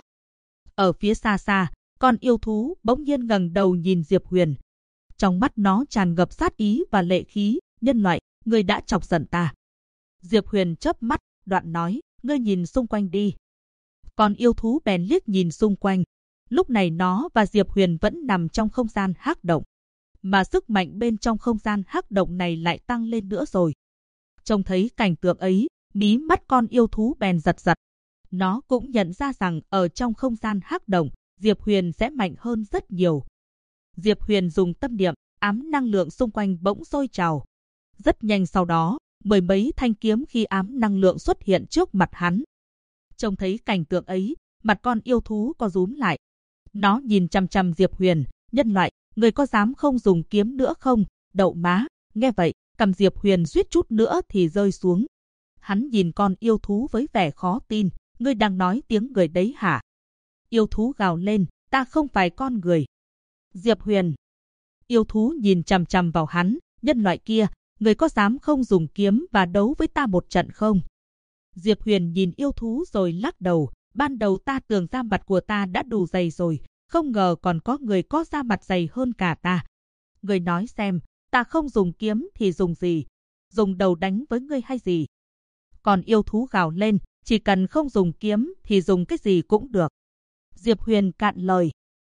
Ở phía xa xa, con yêu thú bỗng nhiên ngẩng đầu nhìn Diệp Huyền. Trong mắt nó tràn ngập sát ý và lệ khí, nhân loại, ngươi đã chọc giận ta. Diệp Huyền chớp mắt, đoạn nói, ngươi nhìn xung quanh đi. Con yêu thú bèn liếc nhìn xung quanh. Lúc này nó và Diệp Huyền vẫn nằm trong không gian hắc động. Mà sức mạnh bên trong không gian hắc động này lại tăng lên nữa rồi. Trông thấy cảnh tượng ấy, mí mắt con yêu thú bèn giật giật. Nó cũng nhận ra rằng ở trong không gian hắc động, Diệp Huyền sẽ mạnh hơn rất nhiều. Diệp Huyền dùng tâm niệm, ám năng lượng xung quanh bỗng sôi trào. Rất nhanh sau đó, mười mấy thanh kiếm khi ám năng lượng xuất hiện trước mặt hắn. Trông thấy cảnh tượng ấy, mặt con yêu thú co rúm lại. Nó nhìn chằm chằm Diệp Huyền, nhân loại, người có dám không dùng kiếm nữa không? Đậu má, nghe vậy, cằm Diệp Huyền suýt chút nữa thì rơi xuống. Hắn nhìn con yêu thú với vẻ khó tin, ngươi đang nói tiếng người đấy hả? Yêu thú gào lên, ta không phải con người. Diệp Huyền. Yêu thú nhìn chằm chằm vào hắn, nhân loại kia, người có dám không dùng kiếm và đấu với ta một trận không? Diệp Huyền nhìn yêu thú rồi lắc đầu, ban đầu ta tưởng da mặt của ta đã đủ dày rồi, không ngờ còn có người có da mặt dày hơn cả ta. Người nói xem, ta không dùng kiếm thì dùng gì? Dùng đầu đánh với ngươi hay gì? Còn yêu thú gào lên, chỉ cần không dùng kiếm thì dùng cái gì cũng được. Diệp Huyền cạn lời.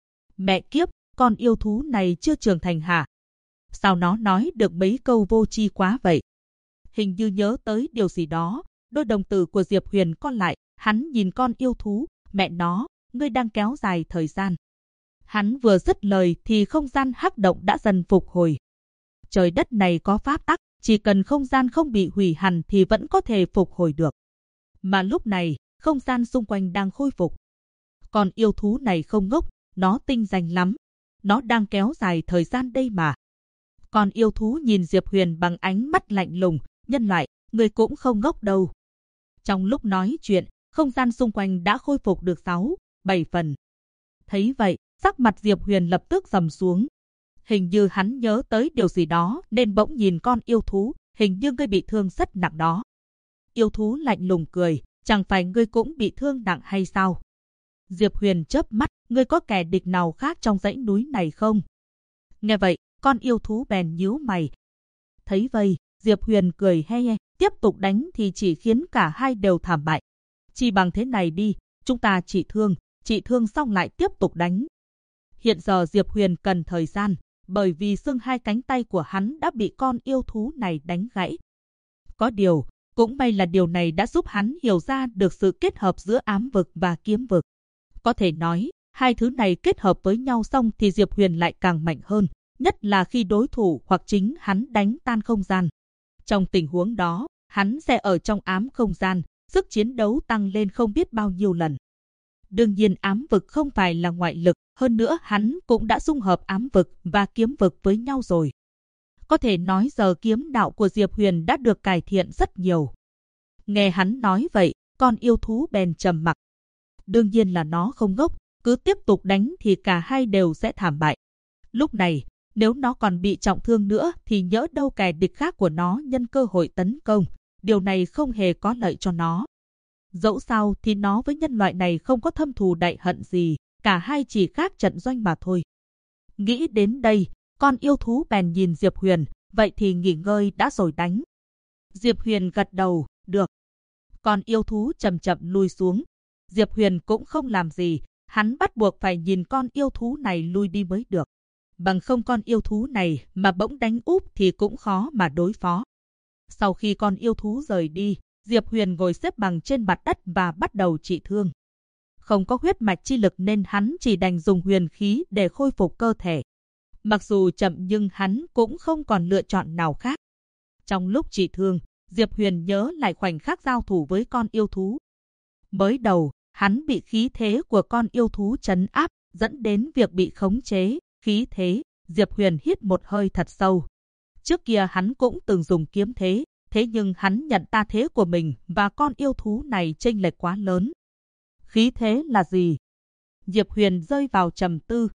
Mẹ kiếp, con yêu thú này chưa trưởng thành hả? Sao nó nói được mấy câu vô tri quá vậy? Hình như nhớ tới điều gì đó, đôi đồng tử của Diệp Huyền co lại, hắn nhìn con yêu thú, mẹ nó, ngươi đang kéo dài thời gian. Hắn vừa dứt lời thì không gian hắc động đã dần phục hồi. Trời đất này có pháp tắc, chỉ cần không gian không bị hủy hẳn thì vẫn có thể phục hồi được. Mà lúc này, không gian xung quanh đang khôi phục. Còn yêu thú này không ngốc, nó tinh danh lắm. Nó đang kéo dài thời gian đây mà. Còn yêu thú nhìn Diệp Huyền bằng ánh mắt lạnh lùng, nhân loại, người cũng không ngốc đâu. Trong lúc nói chuyện, không gian xung quanh đã khôi phục được 6, 7 phần. Thấy vậy, sắc mặt Diệp Huyền lập tức trầm xuống. Hình như hắn nhớ tới điều gì đó nên bỗng nhìn con yêu thú, hình như ngươi bị thương rất nặng đó. Yêu thú lạnh lùng cười, chẳng phải ngươi cũng bị thương nặng hay sao? Diệp Huyền chớp mắt, ngươi có kẻ địch nào khác trong dãy núi này không? Nghe vậy, con yêu thú bèn nhíu mày. Thấy vậy, Diệp Huyền cười he he, tiếp tục đánh thì chỉ khiến cả hai đều thảm bại. Chỉ bằng thế này đi, chúng ta trị thương xong lại tiếp tục đánh. Hiện giờ Diệp Huyền cần thời gian, bởi vì xương hai cánh tay của hắn đã bị con yêu thú này đánh gãy. Có điều, cũng may là điều này đã giúp hắn hiểu ra được sự kết hợp giữa ám vực và kiếm vực. Có thể nói, hai thứ này kết hợp với nhau xong thì Diệp Huyền lại càng mạnh hơn, nhất là khi đối thủ hoặc chính hắn đánh tan không gian. Trong tình huống đó, hắn sẽ ở trong ám không gian, sức chiến đấu tăng lên không biết bao nhiêu lần. Đương nhiên ám vực không phải là ngoại lực, hơn nữa hắn cũng đã dung hợp ám vực và kiếm vực với nhau rồi. Có thể nói giờ kiếm đạo của Diệp Huyền đã được cải thiện rất nhiều. Nghe hắn nói vậy, con yêu thú bèn trầm mặc. Đương nhiên là nó không ngốc, cứ tiếp tục đánh thì cả hai đều sẽ thảm bại. Lúc này, nếu nó còn bị trọng thương nữa thì nhỡ đâu kẻ địch khác của nó nhân cơ hội tấn công, điều này không hề có lợi cho nó. Dẫu sao thì nó với nhân loại này không có thâm thù đại hận gì, cả hai chỉ khác trận doanh mà thôi. Nghĩ đến đây, con yêu thú bèn nhìn Diệp Huyền, vậy thì nghỉ ngơi đã rồi đánh. Diệp Huyền gật đầu, được. Con yêu thú chậm chậm lui xuống. Diệp Huyền cũng không làm gì, hắn bắt buộc phải nhìn con yêu thú này lui đi mới được. Bằng không con yêu thú này mà bỗng đánh úp thì cũng khó mà đối phó. Sau khi con yêu thú rời đi, Diệp Huyền ngồi xếp bằng trên mặt đất và bắt đầu trị thương. Không có huyết mạch chi lực nên hắn chỉ đành dùng huyền khí để khôi phục cơ thể. Mặc dù chậm nhưng hắn cũng không còn lựa chọn nào khác. Trong lúc trị thương, Diệp Huyền nhớ lại khoảnh khắc giao thủ với con yêu thú. Mới đầu, hắn bị khí thế của con yêu thú trấn áp, dẫn đến việc bị khống chế. Khí thế, Diệp Huyền hít một hơi thật sâu. Trước kia hắn cũng từng dùng kiếm thế, thế nhưng hắn nhận ta thế của mình và con yêu thú này chênh lệch quá lớn. Khí thế là gì? Diệp Huyền rơi vào trầm tư.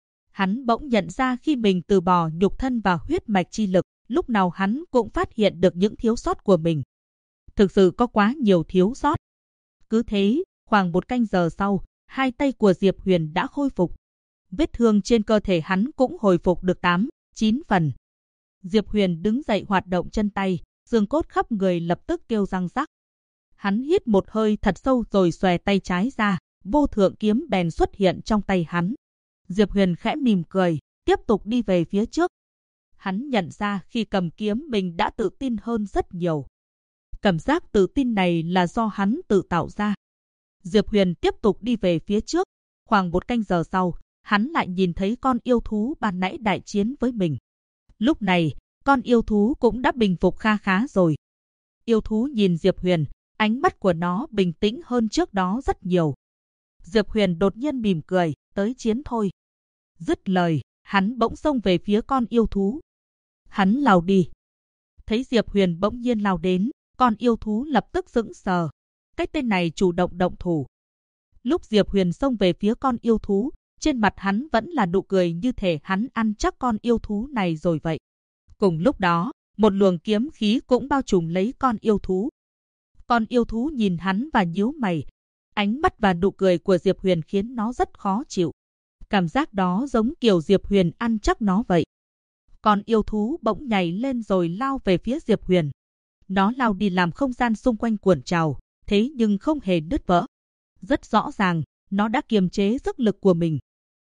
Hắn bỗng nhận ra khi mình từ bỏ nhục thân và huyết mạch chi lực, lúc nào hắn cũng phát hiện được những thiếu sót của mình. Thực sự có quá nhiều thiếu sót. Cứ thế, khoảng một canh giờ sau, hai tay của Diệp Huyền đã khôi phục. Vết thương trên cơ thể hắn cũng hồi phục được 8, 9 phần. Diệp Huyền đứng dậy hoạt động chân tay, xương cốt khắp người lập tức kêu răng rắc. Hắn hít một hơi thật sâu rồi xòe tay trái ra, vô thượng kiếm bèn xuất hiện trong tay hắn. Diệp Huyền khẽ mỉm cười, tiếp tục đi về phía trước. Hắn nhận ra khi cầm kiếm mình đã tự tin hơn rất nhiều. Cảm giác tự tin này là do hắn tự tạo ra. Diệp Huyền tiếp tục đi về phía trước. Khoảng một canh giờ sau, hắn lại nhìn thấy con yêu thú ban nãy đại chiến với mình. Lúc này, con yêu thú cũng đã bình phục kha khá rồi. Yêu thú nhìn Diệp Huyền, ánh mắt của nó bình tĩnh hơn trước đó rất nhiều. Diệp Huyền đột nhiên mỉm cười, tới chiến thôi. Dứt lời, hắn bỗng xông về phía con yêu thú. Hắn lao đi. Thấy Diệp Huyền bỗng nhiên lao đến, con yêu thú lập tức sững sờ. Cái tên này chủ động động thủ. Lúc Diệp Huyền xông về phía con yêu thú, trên mặt hắn vẫn là nụ cười như thể hắn ăn chắc con yêu thú này rồi vậy. Cùng lúc đó, một luồng kiếm khí cũng bao trùm lấy con yêu thú. Con yêu thú nhìn hắn và nhíu mày. Ánh mắt và nụ cười của Diệp Huyền khiến nó rất khó chịu. Cảm giác đó giống kiểu Diệp Huyền ăn chắc nó vậy. Con yêu thú bỗng nhảy lên rồi lao về phía Diệp Huyền. Nó lao đi làm không gian xung quanh cuộn trào, thế nhưng không hề đứt vỡ. Rất rõ ràng, nó đã kiềm chế sức lực của mình.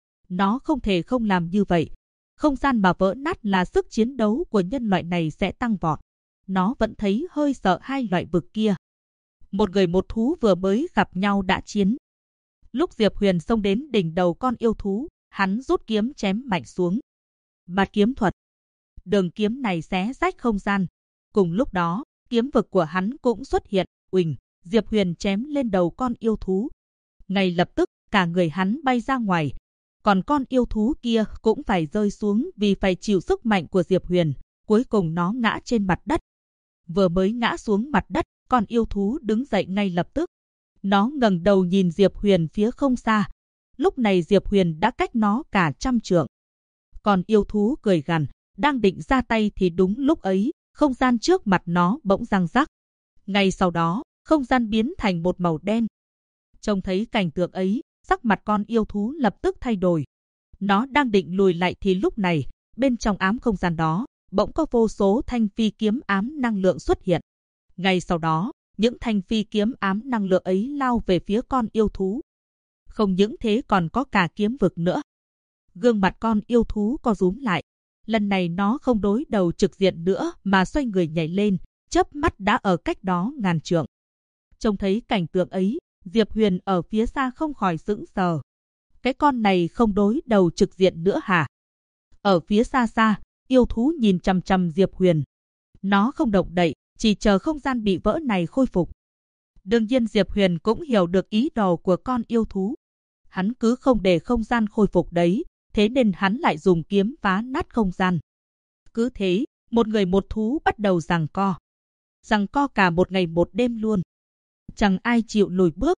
Nó không thể không làm như vậy. Không gian mà vỡ nát là sức chiến đấu của nhân loại này sẽ tăng vọt. Nó vẫn thấy hơi sợ hai loại vực kia. Một người một thú vừa mới gặp nhau đã chiến. Lúc Diệp Huyền xông đến đỉnh đầu con yêu thú, hắn rút kiếm chém mạnh xuống. Bạt kiếm thuật. Đường kiếm này xé rách không gian. Cùng lúc đó, kiếm vực của hắn cũng xuất hiện. Uỳnh, Diệp Huyền chém lên đầu con yêu thú. Ngay lập tức, cả người hắn bay ra ngoài. Còn con yêu thú kia cũng phải rơi xuống vì phải chịu sức mạnh của Diệp Huyền. Cuối cùng nó ngã trên mặt đất. Vừa mới ngã xuống mặt đất, con yêu thú đứng dậy ngay lập tức. Nó ngẩng đầu nhìn Diệp Huyền phía không xa. Lúc này Diệp Huyền đã cách nó cả 100 trượng. Còn yêu thú cười gằn, đang định ra tay thì đúng lúc ấy, không gian trước mặt nó bỗng răng rắc. Ngay sau đó, không gian biến thành một màu đen. Trông thấy cảnh tượng ấy, sắc mặt con yêu thú lập tức thay đổi. Nó đang định lùi lại thì lúc này, bên trong ám không gian đó, bỗng có vô số thanh phi kiếm ám năng lượng xuất hiện. Ngay sau đó, những thanh phi kiếm ám năng lượng ấy lao về phía con yêu thú. Không những thế còn có cả kiếm vực nữa. Gương mặt con yêu thú co rúm lại. Lần này nó không đối đầu trực diện nữa mà xoay người nhảy lên, chớp mắt đã ở cách đó ngàn trượng. Trông thấy cảnh tượng ấy, Diệp Huyền ở phía xa không khỏi sững sờ. Cái con này không đối đầu trực diện nữa hả? Ở phía xa xa, yêu thú nhìn chằm chằm Diệp Huyền. Nó không động đậy, chỉ chờ không gian bị vỡ này khôi phục. Đương nhiên Diệp Huyền cũng hiểu được ý đồ của con yêu thú. Hắn cứ không để không gian khôi phục đấy, thế nên hắn lại dùng kiếm phá nát không gian. Cứ thế, một người một thú bắt đầu giằng co. Giằng co cả một ngày một đêm luôn. Chẳng ai chịu lùi bước.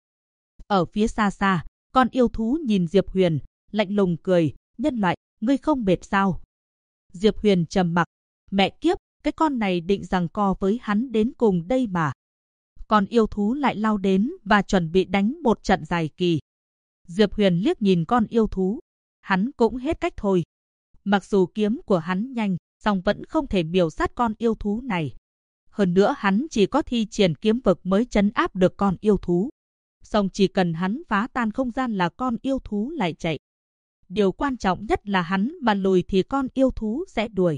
Ở phía xa xa, con yêu thú nhìn Diệp Huyền, lạnh lùng cười, nhân loại, ngươi không mệt sao? Diệp Huyền trầm mặc, mẹ kiếp, cái con này định giằng co với hắn đến cùng đây mà. Con yêu thú lại lao đến và chuẩn bị đánh một trận dài kỳ. Diệp Huyền liếc nhìn con yêu thú, hắn cũng hết cách thôi. Mặc dù kiếm của hắn nhanh, song vẫn không thể miểu sát con yêu thú này. Hơn nữa hắn chỉ có thi triển kiếm vực mới trấn áp được con yêu thú. Song chỉ cần hắn phá tan không gian là con yêu thú lại chạy. Điều quan trọng nhất là hắn mà lùi thì con yêu thú sẽ đuổi.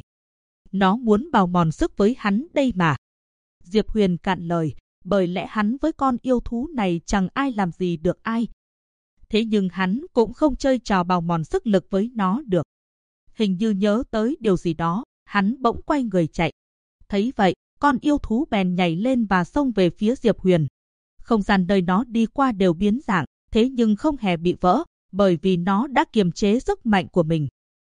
Nó muốn bào mòn sức với hắn đây mà. Diệp Huyền cạn lời, bởi lẽ hắn với con yêu thú này chẳng ai làm gì được ai. Thế nhưng hắn cũng không chơi trò bào mòn sức lực với nó được. Hình như nhớ tới điều gì đó, hắn bỗng quay người chạy. Thấy vậy, con yêu thú bèn nhảy lên và xông về phía Diệp Huyền. Không gian nơi nó đi qua đều biến dạng, thế nhưng không hề bị vỡ, bởi vì nó đã kiềm chế sức mạnh của mình.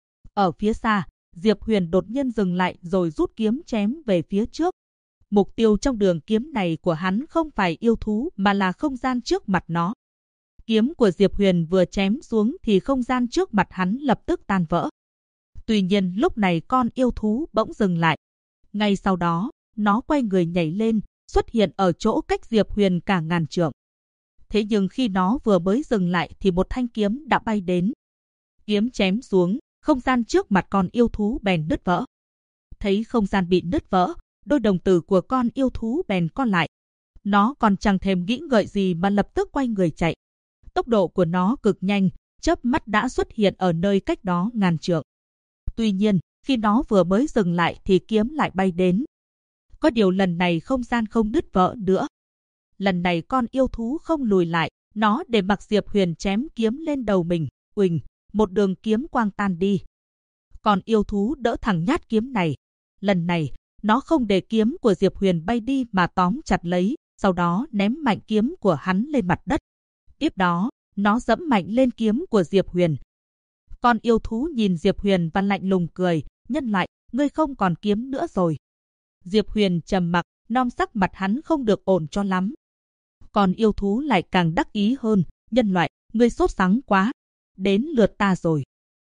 Ở phía xa, Diệp Huyền đột nhiên dừng lại rồi rút kiếm chém về phía trước. Mục tiêu trong đường kiếm này của hắn không phải yêu thú mà là không gian trước mặt nó. Kiếm của Diệp Huyền vừa chém xuống thì không gian trước mặt hắn lập tức tan vỡ. Tuy nhiên lúc này con yêu thú bỗng dừng lại. Ngay sau đó, nó quay người nhảy lên, xuất hiện ở chỗ cách Diệp Huyền cả ngàn trượng. Thế nhưng khi nó vừa mới dừng lại thì một thanh kiếm đã bay đến. Kiếm chém xuống, không gian trước mặt con yêu thú bèn đứt vỡ. Thấy không gian bị đứt vỡ, đôi đồng tử của con yêu thú bèn co lại. Nó còn chẳng thèm nghĩ ngợi gì mà lập tức quay người chạy. Tốc độ của nó cực nhanh, chớp mắt đã xuất hiện ở nơi cách đó ngàn trượng. Tuy nhiên, khi nó vừa mới dừng lại thì kiếm lại bay đến. Có điều lần này không gian không đứt vỡ nữa. Lần này con yêu thú không lùi lại, nó để mặc Diệp Huyền chém kiếm lên đầu mình. Uỳnh, một đường kiếm quang tan đi. Còn yêu thú đỡ thẳng nhát kiếm này. Lần này, nó không để kiếm của Diệp Huyền bay đi mà tóm chặt lấy, sau đó ném mạnh kiếm của hắn lên mặt đất. Tiếp đó, nó dẫm mạnh lên kiếm của Diệp Huyền. Con yêu thú nhìn Diệp Huyền và lạnh lùng cười, nhân loại, ngươi không còn kiếm nữa rồi. Diệp Huyền trầm mặc, nom sắc mặt hắn không được ổn cho lắm. Con yêu thú lại càng đắc ý hơn, nhân loại, ngươi sốt sắng quá, đến lượt ta rồi.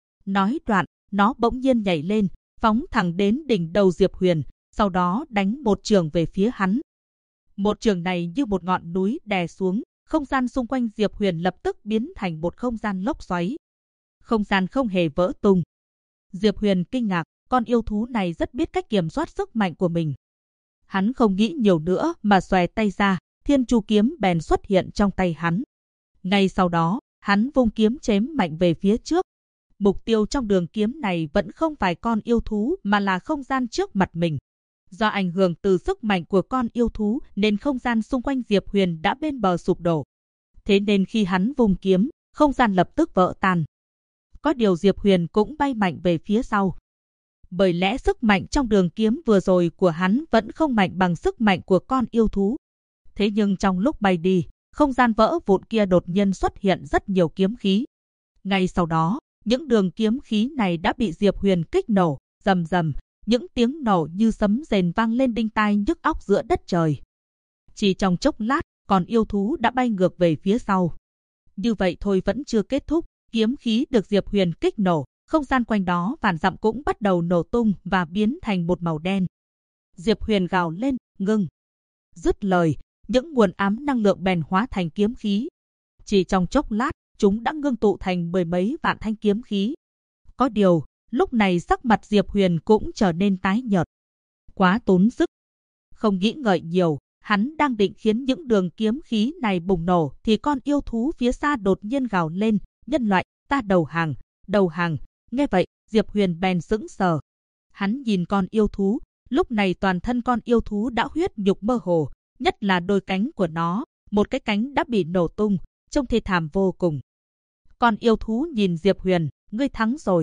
Nói đoạn, nó bỗng nhiên nhảy lên, phóng thẳng đến đỉnh đầu Diệp Huyền, sau đó đánh một chưởng về phía hắn. Một chưởng này như một ngọn núi đè xuống, không gian xung quanh Diệp Huyền lập tức biến thành một không gian lốc xoáy. Không gian không hề vỡ tung. Diệp Huyền kinh ngạc, con yêu thú này rất biết cách kiểm soát sức mạnh của mình. Hắn không nghĩ nhiều nữa mà xòe tay ra, Thiên Chu kiếm bèn xuất hiện trong tay hắn. Ngay sau đó, hắn vung kiếm chém mạnh về phía trước. Mục tiêu trong đường kiếm này vẫn không phải con yêu thú mà là không gian trước mặt mình. Do ảnh hưởng từ sức mạnh của con yêu thú nên không gian xung quanh Diệp Huyền đã bên bờ sụp đổ. Thế nên khi hắn vung kiếm, không gian lập tức vỡ tan. Có điều Diệp Huyền cũng bay mạnh về phía sau. Bởi lẽ sức mạnh trong đường kiếm vừa rồi của hắn vẫn không mạnh bằng sức mạnh của con yêu thú. Thế nhưng trong lúc bay đi, không gian vỡ vụn kia đột nhiên xuất hiện rất nhiều kiếm khí. Ngay sau đó, những đường kiếm khí này đã bị Diệp Huyền kích nổ, rầm rầm, những tiếng nổ như sấm rền vang lên đinh tai nhức óc giữa đất trời. Chỉ trong chốc lát, con yêu thú đã bay ngược về phía sau. Như vậy thôi vẫn chưa kết thúc, kiếm khí được Diệp Huyền kích nổ, không gian quanh đó vạn dặm cũng bắt đầu nổ tung và biến thành một màu đen. Diệp Huyền gào lên, ngưng. Dứt lời, những nguồn ám năng lượng bèn hóa thành kiếm khí. Chỉ trong chốc lát, chúng đã ngưng tụ thành mười mấy vạn thanh kiếm khí. Có điều, lúc này sắc mặt Diệp Huyền cũng trở nên tái nhợt. Quá tốn sức. Không nghĩ ngợi nhiều, hắn đang định khiến những đường kiếm khí này bùng nổ thì con yêu thú phía xa đột nhiên gào lên, nhân loại, ta đầu hàng, đầu hàng. Nghe vậy, Diệp Huyền bèn sững sờ. Hắn nhìn con yêu thú, lúc này toàn thân con yêu thú đã huyết nhục mơ hồ, nhất là đôi cánh của nó, một cái cánh đã bị nổ tung, trông thê thảm vô cùng. Con yêu thú nhìn Diệp Huyền, ngươi thắng rồi.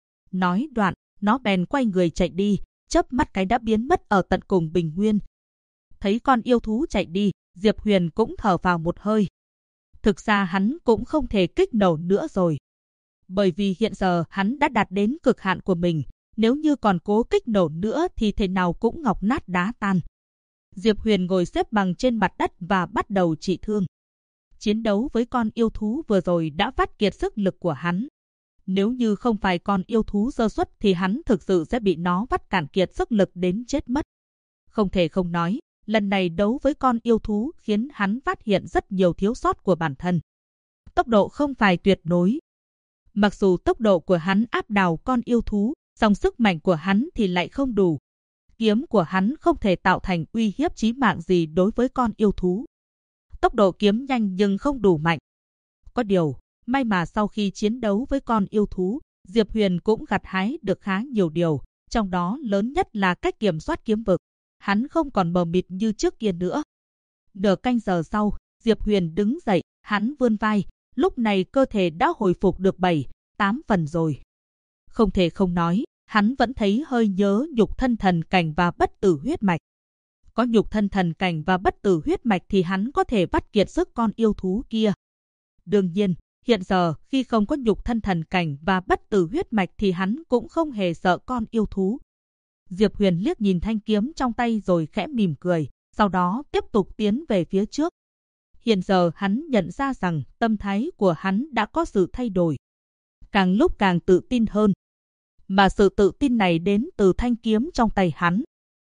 Nói đoạn, nó bèn quay người chạy đi, chớp mắt cái đã biến mất ở tận cùng bình nguyên. Thấy con yêu thú chạy đi, Diệp Huyền cũng thở vào một hơi. Thực ra hắn cũng không thể kích nổ nữa rồi. Bởi vì hiện giờ hắn đã đạt đến cực hạn của mình, nếu như còn cố kích nổ nữa thì thế nào cũng ngọc nát đá tan. Diệp Huyền ngồi xếp bằng trên mặt đất và bắt đầu trị thương. Chiến đấu với con yêu thú vừa rồi đã vắt kiệt sức lực của hắn. Nếu như không phải con yêu thú sơ suất thì hắn thực sự sẽ bị nó vắt cạn kiệt sức lực đến chết mất. Không thể không nói, lần này đấu với con yêu thú khiến hắn phát hiện rất nhiều thiếu sót của bản thân. Tốc độ không phải tuyệt đối. Mặc dù tốc độ của hắn áp đảo con yêu thú, song sức mạnh của hắn thì lại không đủ. Kiếm của hắn không thể tạo thành uy hiếp chí mạng gì đối với con yêu thú. Tốc độ kiếm nhanh nhưng không đủ mạnh. Có điều, may mà sau khi chiến đấu với con yêu thú, Diệp Huyền cũng gặt hái được khá nhiều điều, trong đó lớn nhất là cách kiểm soát kiếm vực. Hắn không còn mờ mịt như trước kia nữa. Nửa canh giờ sau, Diệp Huyền đứng dậy, hắn vươn vai, lúc này cơ thể đã hồi phục được 7-8 phần rồi. Không thể không nói, hắn vẫn thấy hơi nhớ nhục thân thần cảnh và bất tử huyết mạch. Có nhục thân thần cảnh và bất tử huyết mạch thì hắn có thể vắt kiệt sức con yêu thú kia. Đương nhiên, hiện giờ khi không có nhục thân thần cảnh và bất tử huyết mạch thì hắn cũng không hề sợ con yêu thú. Diệp Huyền liếc nhìn thanh kiếm trong tay rồi khẽ mỉm cười, sau đó tiếp tục tiến về phía trước. Hiện giờ hắn nhận ra rằng tâm thái của hắn đã có sự thay đổi. Càng lúc càng tự tin hơn. Mà sự tự tin này đến từ thanh kiếm trong tay hắn.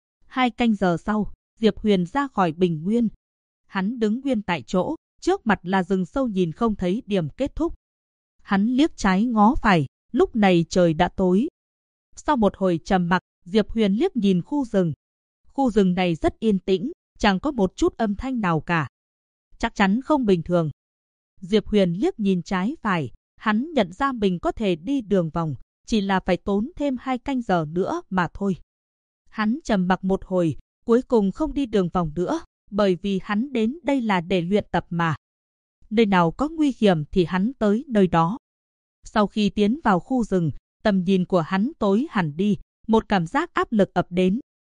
2 canh giờ sau, Diệp Huyền ra khỏi bình nguyên. Hắn đứng nguyên tại chỗ, trước mặt là rừng sâu nhìn không thấy điểm kết thúc. Hắn liếc trái ngó phải, lúc này trời đã tối. Sau một hồi trầm mặc, Diệp Huyền liếc nhìn khu rừng. Khu rừng này rất yên tĩnh, chẳng có một chút âm thanh nào cả. Chắc chắn không bình thường. Diệp Huyền liếc nhìn trái phải, hắn nhận ra mình có thể đi đường vòng, chỉ là phải tốn thêm 2 canh giờ nữa mà thôi. Hắn trầm mặc một hồi, cuối cùng không đi đường vòng nữa, bởi vì hắn đến đây là để luyện tập mà. Nơi nào có nguy hiểm thì hắn tới nơi đó. Sau khi tiến vào khu rừng, tầm nhìn của hắn tối hẳn đi, một cảm giác áp lực ập đến.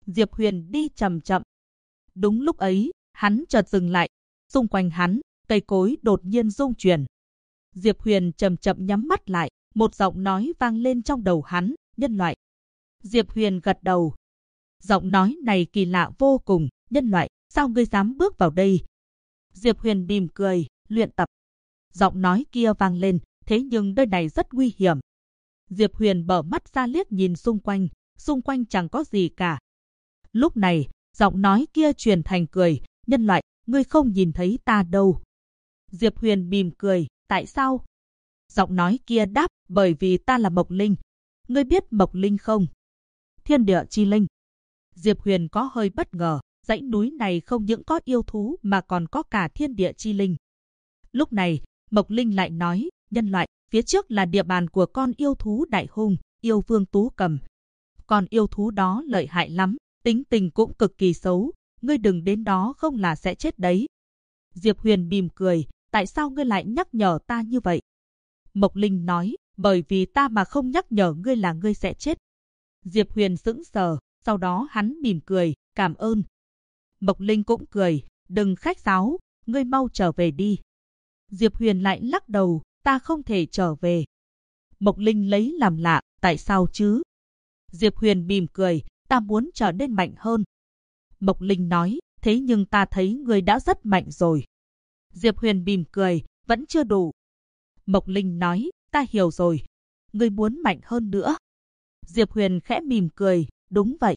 Diệp Huyền đi chậm chậm. Đúng lúc ấy, hắn chợt dừng lại. Xung quanh hắn, cây cối đột nhiên rung chuyển. Diệp Huyền chậm chậm nhắm mắt lại, một giọng nói vang lên trong đầu hắn, nhân loại. Diệp Huyền gật đầu. Giọng nói này kỳ lạ vô cùng, nhân loại, sao ngươi dám bước vào đây? Diệp Huyền mỉm cười, luyện tập. Giọng nói kia vang lên, thế nhưng nơi này rất nguy hiểm. Diệp Huyền mở mắt ra liếc nhìn xung quanh chẳng có gì cả. Lúc này, giọng nói kia truyền thành cười, nhân loại, ngươi không nhìn thấy ta đâu. Diệp Huyền mỉm cười, tại sao? Giọng nói kia đáp, bởi vì ta là Mộc Linh. Ngươi biết Mộc Linh không? Thiên địa chi linh. Diệp Huyền có hơi bất ngờ, dãy núi này không những có yêu thú mà còn có cả thiên địa chi linh. Lúc này, Mộc Linh lại nói, nhân loại, phía trước là địa bàn của con yêu thú đại hung, yêu vương Tú Cầm. Con yêu thú đó lợi hại lắm, tính tình cũng cực kỳ xấu, ngươi đừng đến đó không là sẽ chết đấy. Diệp Huyền mỉm cười, tại sao ngươi lại nhắc nhở ta như vậy? Mộc Linh nói, bởi vì ta mà không nhắc nhở ngươi là ngươi sẽ chết. Diệp Huyền sững sờ, sau đó hắn mỉm cười, cảm ơn. Mộc Linh cũng cười, đừng khách sáo, ngươi mau trở về đi. Diệp Huyền lại lắc đầu, ta không thể trở về. Mộc Linh lấy làm lạ, tại sao chứ? Diệp Huyền mỉm cười, ta muốn trở nên mạnh hơn. Mộc Linh nói, thế nhưng ta thấy ngươi đã rất mạnh rồi. Diệp Huyền mỉm cười, vẫn chưa đủ. Mộc Linh nói, ta hiểu rồi. Ngươi muốn mạnh hơn nữa. Diệp Huyền khẽ mỉm cười, đúng vậy.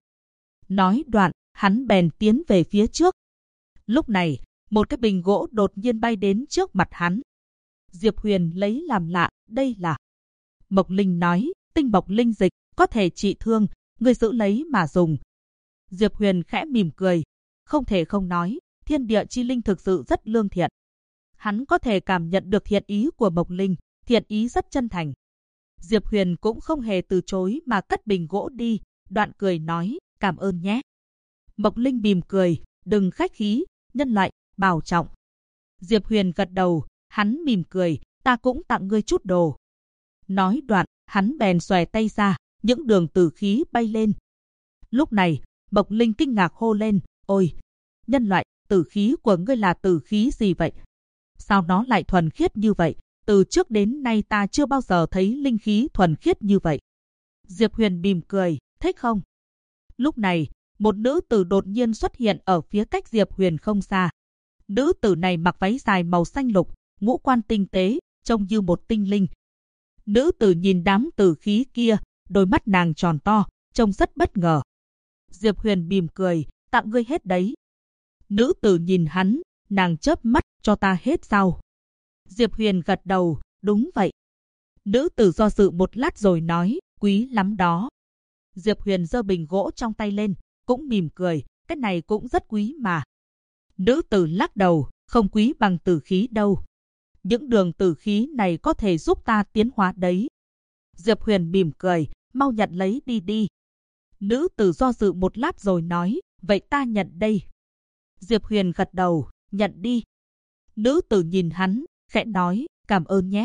Nói đoạn, hắn bèn tiến về phía trước. Lúc này, một cái bình gỗ đột nhiên bay đến trước mặt hắn. Diệp Huyền lấy làm lạ, đây là... Mộc Linh nói, tinh mộc linh dịch, có thể trị thương, ngươi giữ lấy mà dùng. Diệp Huyền khẽ mỉm cười, không thể không nói, thiên địa chi linh thực sự rất lương thiện. Hắn có thể cảm nhận được thiện ý của Mộc Linh, thiện ý rất chân thành. Diệp Huyền cũng không hề từ chối mà cất bình gỗ đi, đoạn cười nói, cảm ơn nhé. Mộc Linh mỉm cười, đừng khách khí, nhân loại, bảo trọng. Diệp Huyền gật đầu, hắn mỉm cười, ta cũng tặng ngươi chút đồ. Nói đoạn, hắn bèn xòe tay ra, những đường tử khí bay lên. Lúc này, Mộc Linh kinh ngạc hô lên, ôi, nhân loại, tử khí của ngươi là tử khí gì vậy? Sao nó lại thuần khiết như vậy? Từ trước đến nay ta chưa bao giờ thấy linh khí thuần khiết như vậy. Diệp Huyền mỉm cười, thích không? Lúc này, một nữ tử đột nhiên xuất hiện ở phía cách Diệp Huyền không xa. Nữ tử này mặc váy dài màu xanh lục, ngũ quan tinh tế, trông như một tinh linh. Nữ tử nhìn đám tử khí kia, đôi mắt nàng tròn to, trông rất bất ngờ. Diệp Huyền mỉm cười, tặng ngươi hết đấy. Nữ tử nhìn hắn, nàng chớp mắt, cho ta hết sao? Diệp Huyền gật đầu, đúng vậy. Nữ tử do dự một lát rồi nói, quý lắm đó. Diệp Huyền giơ bình gỗ trong tay lên, cũng mỉm cười, cái này cũng rất quý mà. Nữ tử lắc đầu, không quý bằng tử khí đâu. Những đường tử khí này có thể giúp ta tiến hóa đấy. Diệp Huyền mỉm cười, mau nhận lấy đi đi. Nữ tử do dự một lát rồi nói, vậy ta nhận đây. Diệp Huyền gật đầu, nhận đi. Nữ tử nhìn hắn, khẽ nói, cảm ơn nhé.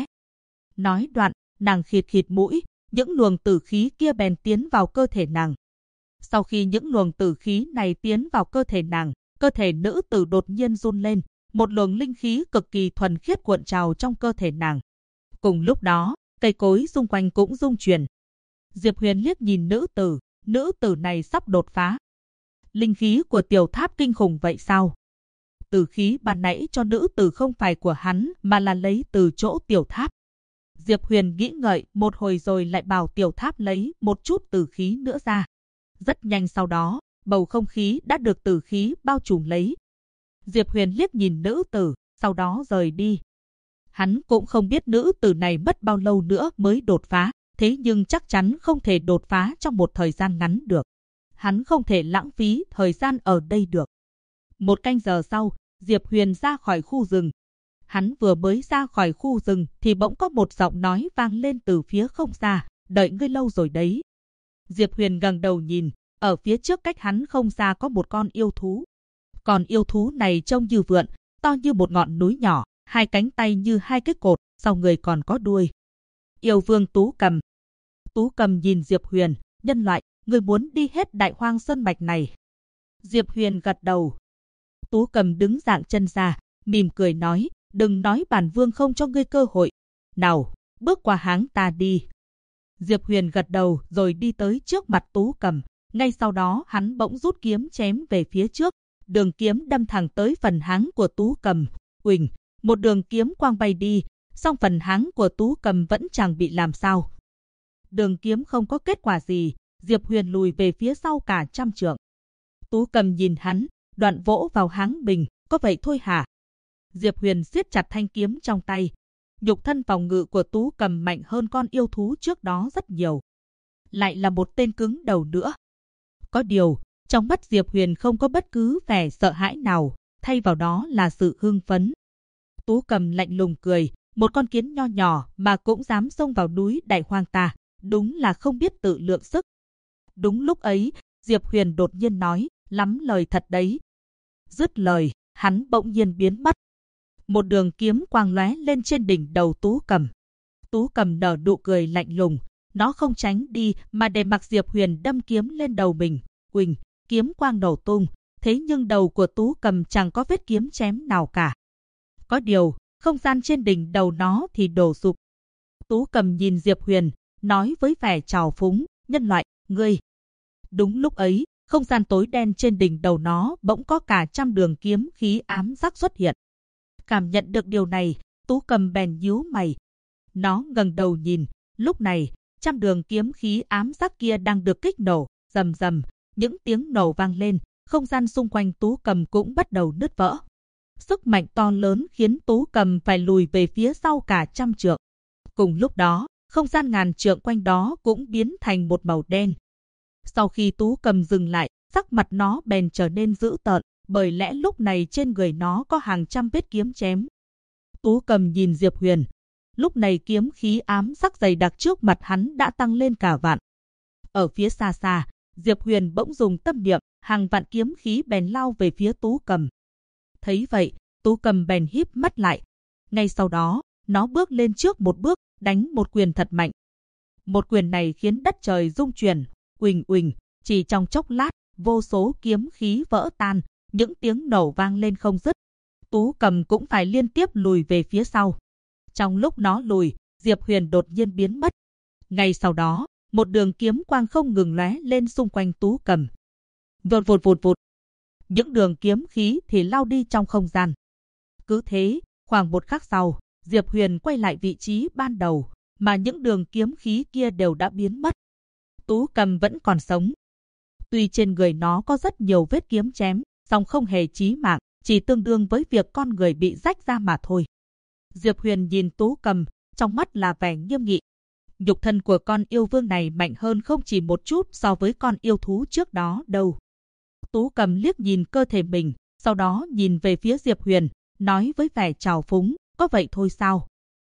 Nói đoạn, nàng khịt khịt mũi, những luồng tử khí kia bèn tiến vào cơ thể nàng. Sau khi những luồng tử khí này tiến vào cơ thể nàng, cơ thể nữ tử đột nhiên run lên, một luồng linh khí cực kỳ thuần khiết cuộn trào trong cơ thể nàng. Cùng lúc đó, cây cối xung quanh cũng rung chuyển. Diệp Huyền liếc nhìn nữ tử này sắp đột phá. Linh khí của tiểu tháp kinh khủng vậy sao? Tử khí ban nãy cho nữ tử không phải của hắn mà là lấy từ chỗ tiểu tháp. Diệp Huyền nghĩ ngợi một hồi rồi lại bảo tiểu tháp lấy một chút tử khí nữa ra. Rất nhanh sau đó, bầu không khí đã được tử khí bao trùm lấy. Diệp Huyền liếc nhìn nữ tử, sau đó rời đi. Hắn cũng không biết nữ tử này mất bao lâu nữa mới đột phá, thế nhưng chắc chắn không thể đột phá trong một thời gian ngắn được. Hắn không thể lãng phí thời gian ở đây được. Một canh giờ sau, Diệp Huyền ra khỏi khu rừng. Hắn vừa mới ra khỏi khu rừng thì bỗng có một giọng nói vang lên từ phía không xa, đợi ngươi lâu rồi đấy. Diệp Huyền ngẩng đầu nhìn, ở phía trước cách hắn không xa có một con yêu thú. Con yêu thú này trông như vượn, to như một ngọn núi nhỏ, hai cánh tay như hai cái cột, sau người còn có đuôi. Yêu vương Tú Cầm. Tú Cầm nhìn Diệp Huyền, nhân loại, Ngươi muốn đi hết Đại Hoang Sơn mạch này? Diệp Huyền gật đầu. Tú Cầm đứng dạng chân ra, mỉm cười nói, đừng nói bản vương không cho ngươi cơ hội. Nào, bước qua háng ta đi. Diệp Huyền gật đầu rồi đi tới trước mặt Tú Cầm. Ngay sau đó hắn bỗng rút kiếm chém về phía trước. Đường kiếm đâm thẳng tới phần háng của Tú Cầm. Uỳnh, một đường kiếm quang bay đi, song phần háng của Tú Cầm vẫn chẳng bị làm sao. Đường kiếm không có kết quả gì, Diệp Huyền lùi về phía sau cả trăm trượng. Tú Cầm nhìn hắn, đoạn vỗ vào háng mình, có vậy thôi hả? Diệp Huyền siết chặt thanh kiếm trong tay. Nhục thân phòng ngự của Tú Cầm mạnh hơn con yêu thú trước đó rất nhiều. Lại là một tên cứng đầu nữa. Có điều, trong mắt Diệp Huyền không có bất cứ vẻ sợ hãi nào, thay vào đó là sự hưng phấn. Tú Cầm lạnh lùng cười, một con kiến nho nhỏ mà cũng dám xông vào núi Đại Hoang ta, đúng là không biết tự lượng sức. Đúng lúc ấy, Diệp Huyền đột nhiên nói, lắm lời thật đấy. Dứt lời, hắn bỗng nhiên biến mất. Một đường kiếm quang lóe lên trên đỉnh đầu Tú Cầm. Tú Cầm nở nụ cười lạnh lùng, nó không tránh đi mà để mặc Diệp Huyền đâm kiếm lên đầu mình. Uỳnh, kiếm quang nổ tung, thế nhưng đầu của Tú Cầm chẳng có vết kiếm chém nào cả. Có điều, không gian trên đỉnh đầu nó thì đổ sụp. Tú Cầm nhìn Diệp Huyền, nói với vẻ trào phúng, nhân loại, ngươi. Đúng lúc ấy, không gian tối đen trên đỉnh đầu nó bỗng có cả trăm đường kiếm khí ám sắc xuất hiện. Cảm nhận được điều này, Tú Cầm bèn nhíu mày. Nó ngẩng đầu nhìn, lúc này, trăm đường kiếm khí ám sắc kia đang được kích nổ, rầm rầm, những tiếng nổ vang lên, không gian xung quanh Tú Cầm cũng bắt đầu nứt vỡ. Sức mạnh to lớn khiến Tú Cầm phải lùi về phía sau cả trăm trượng. Cùng lúc đó, không gian ngàn trượng quanh đó cũng biến thành một màu đen. Sau khi Tú Cầm dừng lại, sắc mặt nó bèn trở nên dữ tợn, bởi lẽ lúc này trên người nó có hàng trăm vết kiếm chém. Tú Cầm nhìn Diệp Huyền. Lúc này kiếm khí ám sắc dày đặc trước mặt hắn đã tăng lên cả vạn. Ở phía xa xa, Diệp Huyền bỗng dùng tâm niệm, hàng vạn kiếm khí bèn lao về phía Tú Cầm. Thấy vậy, Tú Cầm bèn híp mắt lại. Ngay sau đó, nó bước lên trước một bước, đánh một quyền thật mạnh. Một quyền này khiến đất trời rung chuyển, uỳnh uỳnh, chỉ trong chốc lát, vô số kiếm khí vỡ tan, những tiếng nổ vang lên không dứt. Tú Cầm cũng phải liên tiếp lùi về phía sau. Trong lúc nó lùi, Diệp Huyền đột nhiên biến mất. Ngay sau đó, một đường kiếm quang không ngừng lóe lên xung quanh Tú Cầm. Vụt vụt vụt vụt. Những đường kiếm khí thì lao đi trong không gian. Cứ thế, khoảng một khắc sau, Diệp Huyền quay lại vị trí ban đầu, mà những đường kiếm khí kia đều đã biến mất. Tú Cầm vẫn còn sống. Tuy trên người nó có rất nhiều vết kiếm chém, song không hề chí mạng, chỉ tương đương với việc con người bị rách ra mà thôi. Diệp Huyền nhìn Tú Cầm, trong mắt là vẻ nghiêm nghị. Nhục thân của con yêu vương này mạnh hơn không chỉ một chút so với con yêu thú trước đó đâu. Tú Cầm liếc nhìn cơ thể mình, sau đó nhìn về phía Diệp Huyền, nói với vẻ trào phúng, có vậy thôi sao?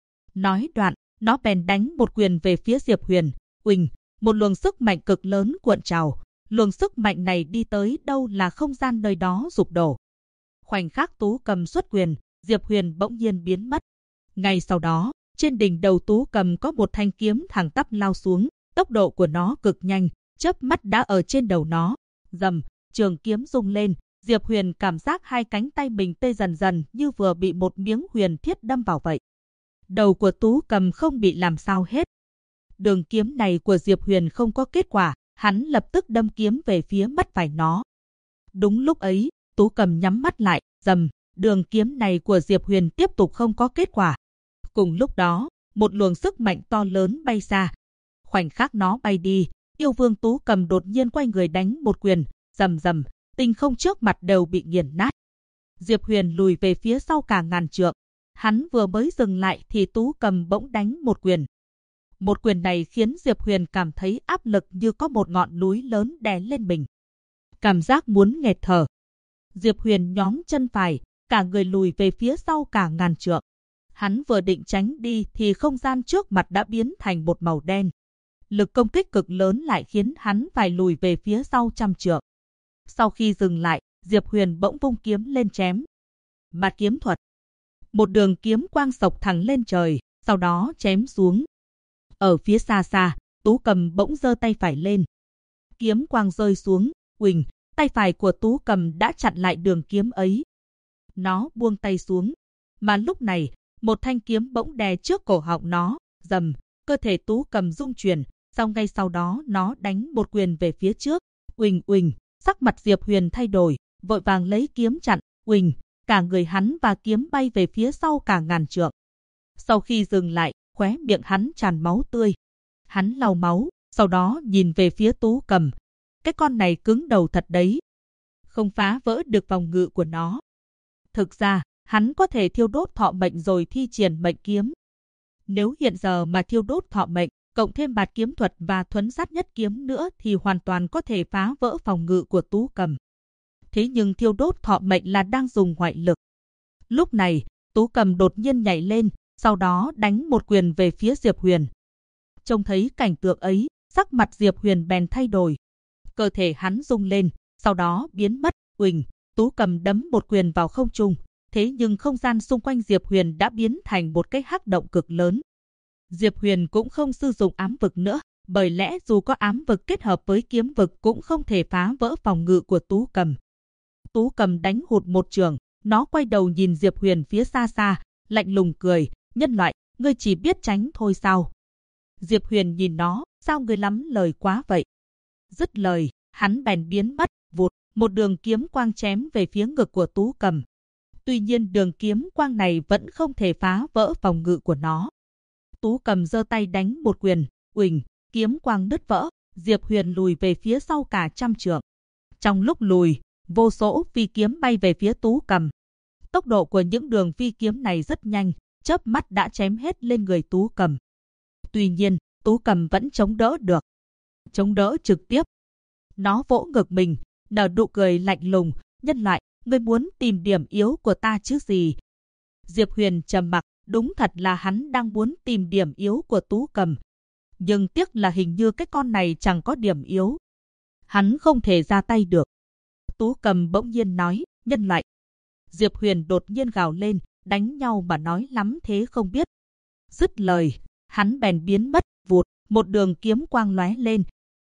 Nói đoạn, nó bèn đánh một quyền về phía Diệp Huyền. Uỳnh, một luồng sức mạnh cực lớn cuộn trào. Luồng sức mạnh này đi tới đâu là không gian nơi đó sụp đổ. Khoảnh khắc Tú Cầm xuất quyền, Diệp Huyền bỗng nhiên biến mất. Ngay sau đó, trên đỉnh đầu Tú Cầm có một thanh kiếm thẳng tắp lao xuống, tốc độ của nó cực nhanh, chớp mắt đã ở trên đầu nó. Rầm, trường kiếm rung lên, Diệp Huyền cảm giác hai cánh tay mình tê dần dần như vừa bị một miếng huyền thiết đâm vào vậy. Đầu của Tú Cầm không bị làm sao hết. Đường kiếm này của Diệp Huyền không có kết quả, hắn lập tức đâm kiếm về phía mắt phải nó. Đúng lúc ấy, Tú Cầm nhắm mắt lại, rầm, đường kiếm này của Diệp Huyền tiếp tục không có kết quả. Cùng lúc đó, một luồng sức mạnh to lớn bay ra. Khoảnh khắc nó bay đi, yêu vương Tú Cầm đột nhiên quay người đánh một quyền, rầm rầm, tinh không trước mặt đều bị nghiền nát. Diệp Huyền lùi về phía sau cả ngàn trượng. Hắn vừa mới dừng lại thì Tú Cầm bỗng đánh một quyền. Một quyền này khiến Diệp Huyền cảm thấy áp lực như có một ngọn núi lớn đè lên mình. Cảm giác muốn nghẹt thở. Diệp Huyền nhón chân phải, cả người lùi về phía sau cả ngàn trượng. Hắn vừa định tránh đi thì không gian trước mặt đã biến thành một màu đen. Lực công kích cực lớn lại khiến hắn phải lùi về phía sau trăm trượng. Sau khi dừng lại, Diệp Huyền bỗng vung kiếm lên chém. Mạt kiếm thuật. Một đường kiếm quang xộc thẳng lên trời, sau đó chém xuống. Ở phía xa xa, Tú Cầm bỗng giơ tay phải lên. kiếm quang rơi xuống, uỳnh, tay phải của Tú Cầm đã chặn lại đường kiếm ấy. Nó buông tay xuống, mà lúc này, một thanh kiếm bỗng đè trước cổ họng nó, rầm, cơ thể Tú Cầm rung chuyển, xong ngay sau đó nó đánh một quyền về phía trước, uỳnh uỳnh, sắc mặt Diệp Huyền thay đổi, vội vàng lấy kiếm chặn, uỳnh, cả người hắn và kiếm bay về phía sau cả ngàn trượng. Sau khi dừng lại, khóe miệng hắn tràn máu tươi. Hắn lau máu, sau đó nhìn về phía Tú Cầm. Cái con này cứng đầu thật đấy. Không phá vỡ được phòng ngự của nó. Thực ra, hắn có thể thiêu đốt thọ mệnh rồi thi triển mệnh kiếm. Nếu hiện giờ mà thiêu đốt thọ mệnh, cộng thêm bạt kiếm thuật và thuấn sát nhất kiếm nữa thì hoàn toàn có thể phá vỡ phòng ngự của Tú Cầm. Thế nhưng thiêu đốt thọ mệnh là đang dùng ngoại lực. Lúc này, Tú Cầm đột nhiên nhảy lên, sau đó đánh một quyền về phía Diệp Huyền. Trông thấy cảnh tượng ấy, sắc mặt Diệp Huyền bèn thay đổi. Cơ thể hắn rung lên, sau đó biến mất, uỳnh, Tú Cầm đấm một quyền vào không trung. Thế nhưng không gian xung quanh Diệp Huyền đã biến thành một cái hắc động cực lớn. Diệp Huyền cũng không sử dụng ám vực nữa, bởi lẽ dù có ám vực kết hợp với kiếm vực cũng không thể phá vỡ phòng ngự của Tú Cầm. Tú Cầm đánh hụt một trường, nó quay đầu nhìn Diệp Huyền phía xa xa, lạnh lùng cười, nhân loại, ngươi chỉ biết tránh thôi sao? Diệp Huyền nhìn nó, sao ngươi lắm lời quá vậy? Dứt lời, hắn bèn biến mất, vụt, một đường kiếm quang chém về phía ngực của Tú Cầm. Tuy nhiên đường kiếm quang này vẫn không thể phá vỡ phòng ngự của nó. Tú Cầm giơ tay đánh một quyền, uỳnh, kiếm quang đứt vỡ, Diệp Huyền lùi về phía sau cả trăm trượng. Trong lúc lùi, vô số phi kiếm bay về phía Tú Cầm. Tốc độ của những đường phi kiếm này rất nhanh, chớp mắt đã chém hết lên người Tú Cầm. Tuy nhiên, Tú Cầm vẫn chống đỡ được. Chống đỡ trực tiếp. Nó vỗ ngực mình, nở nụ cười lạnh lùng, nhân loại, ngươi muốn tìm điểm yếu của ta chứ gì? Diệp Huyền trầm mặc, đúng thật là hắn đang muốn tìm điểm yếu của Tú Cầm. Nhưng tiếc là hình như cái con này chẳng có điểm yếu. Hắn không thể ra tay được. Tú Cầm bỗng nhiên nói, nhân loại. Diệp Huyền đột nhiên gào lên, đánh nhau mà nói lắm thế không biết. Dứt lời, hắn bèn biến mất, vụt, một đường kiếm quang lóe lên.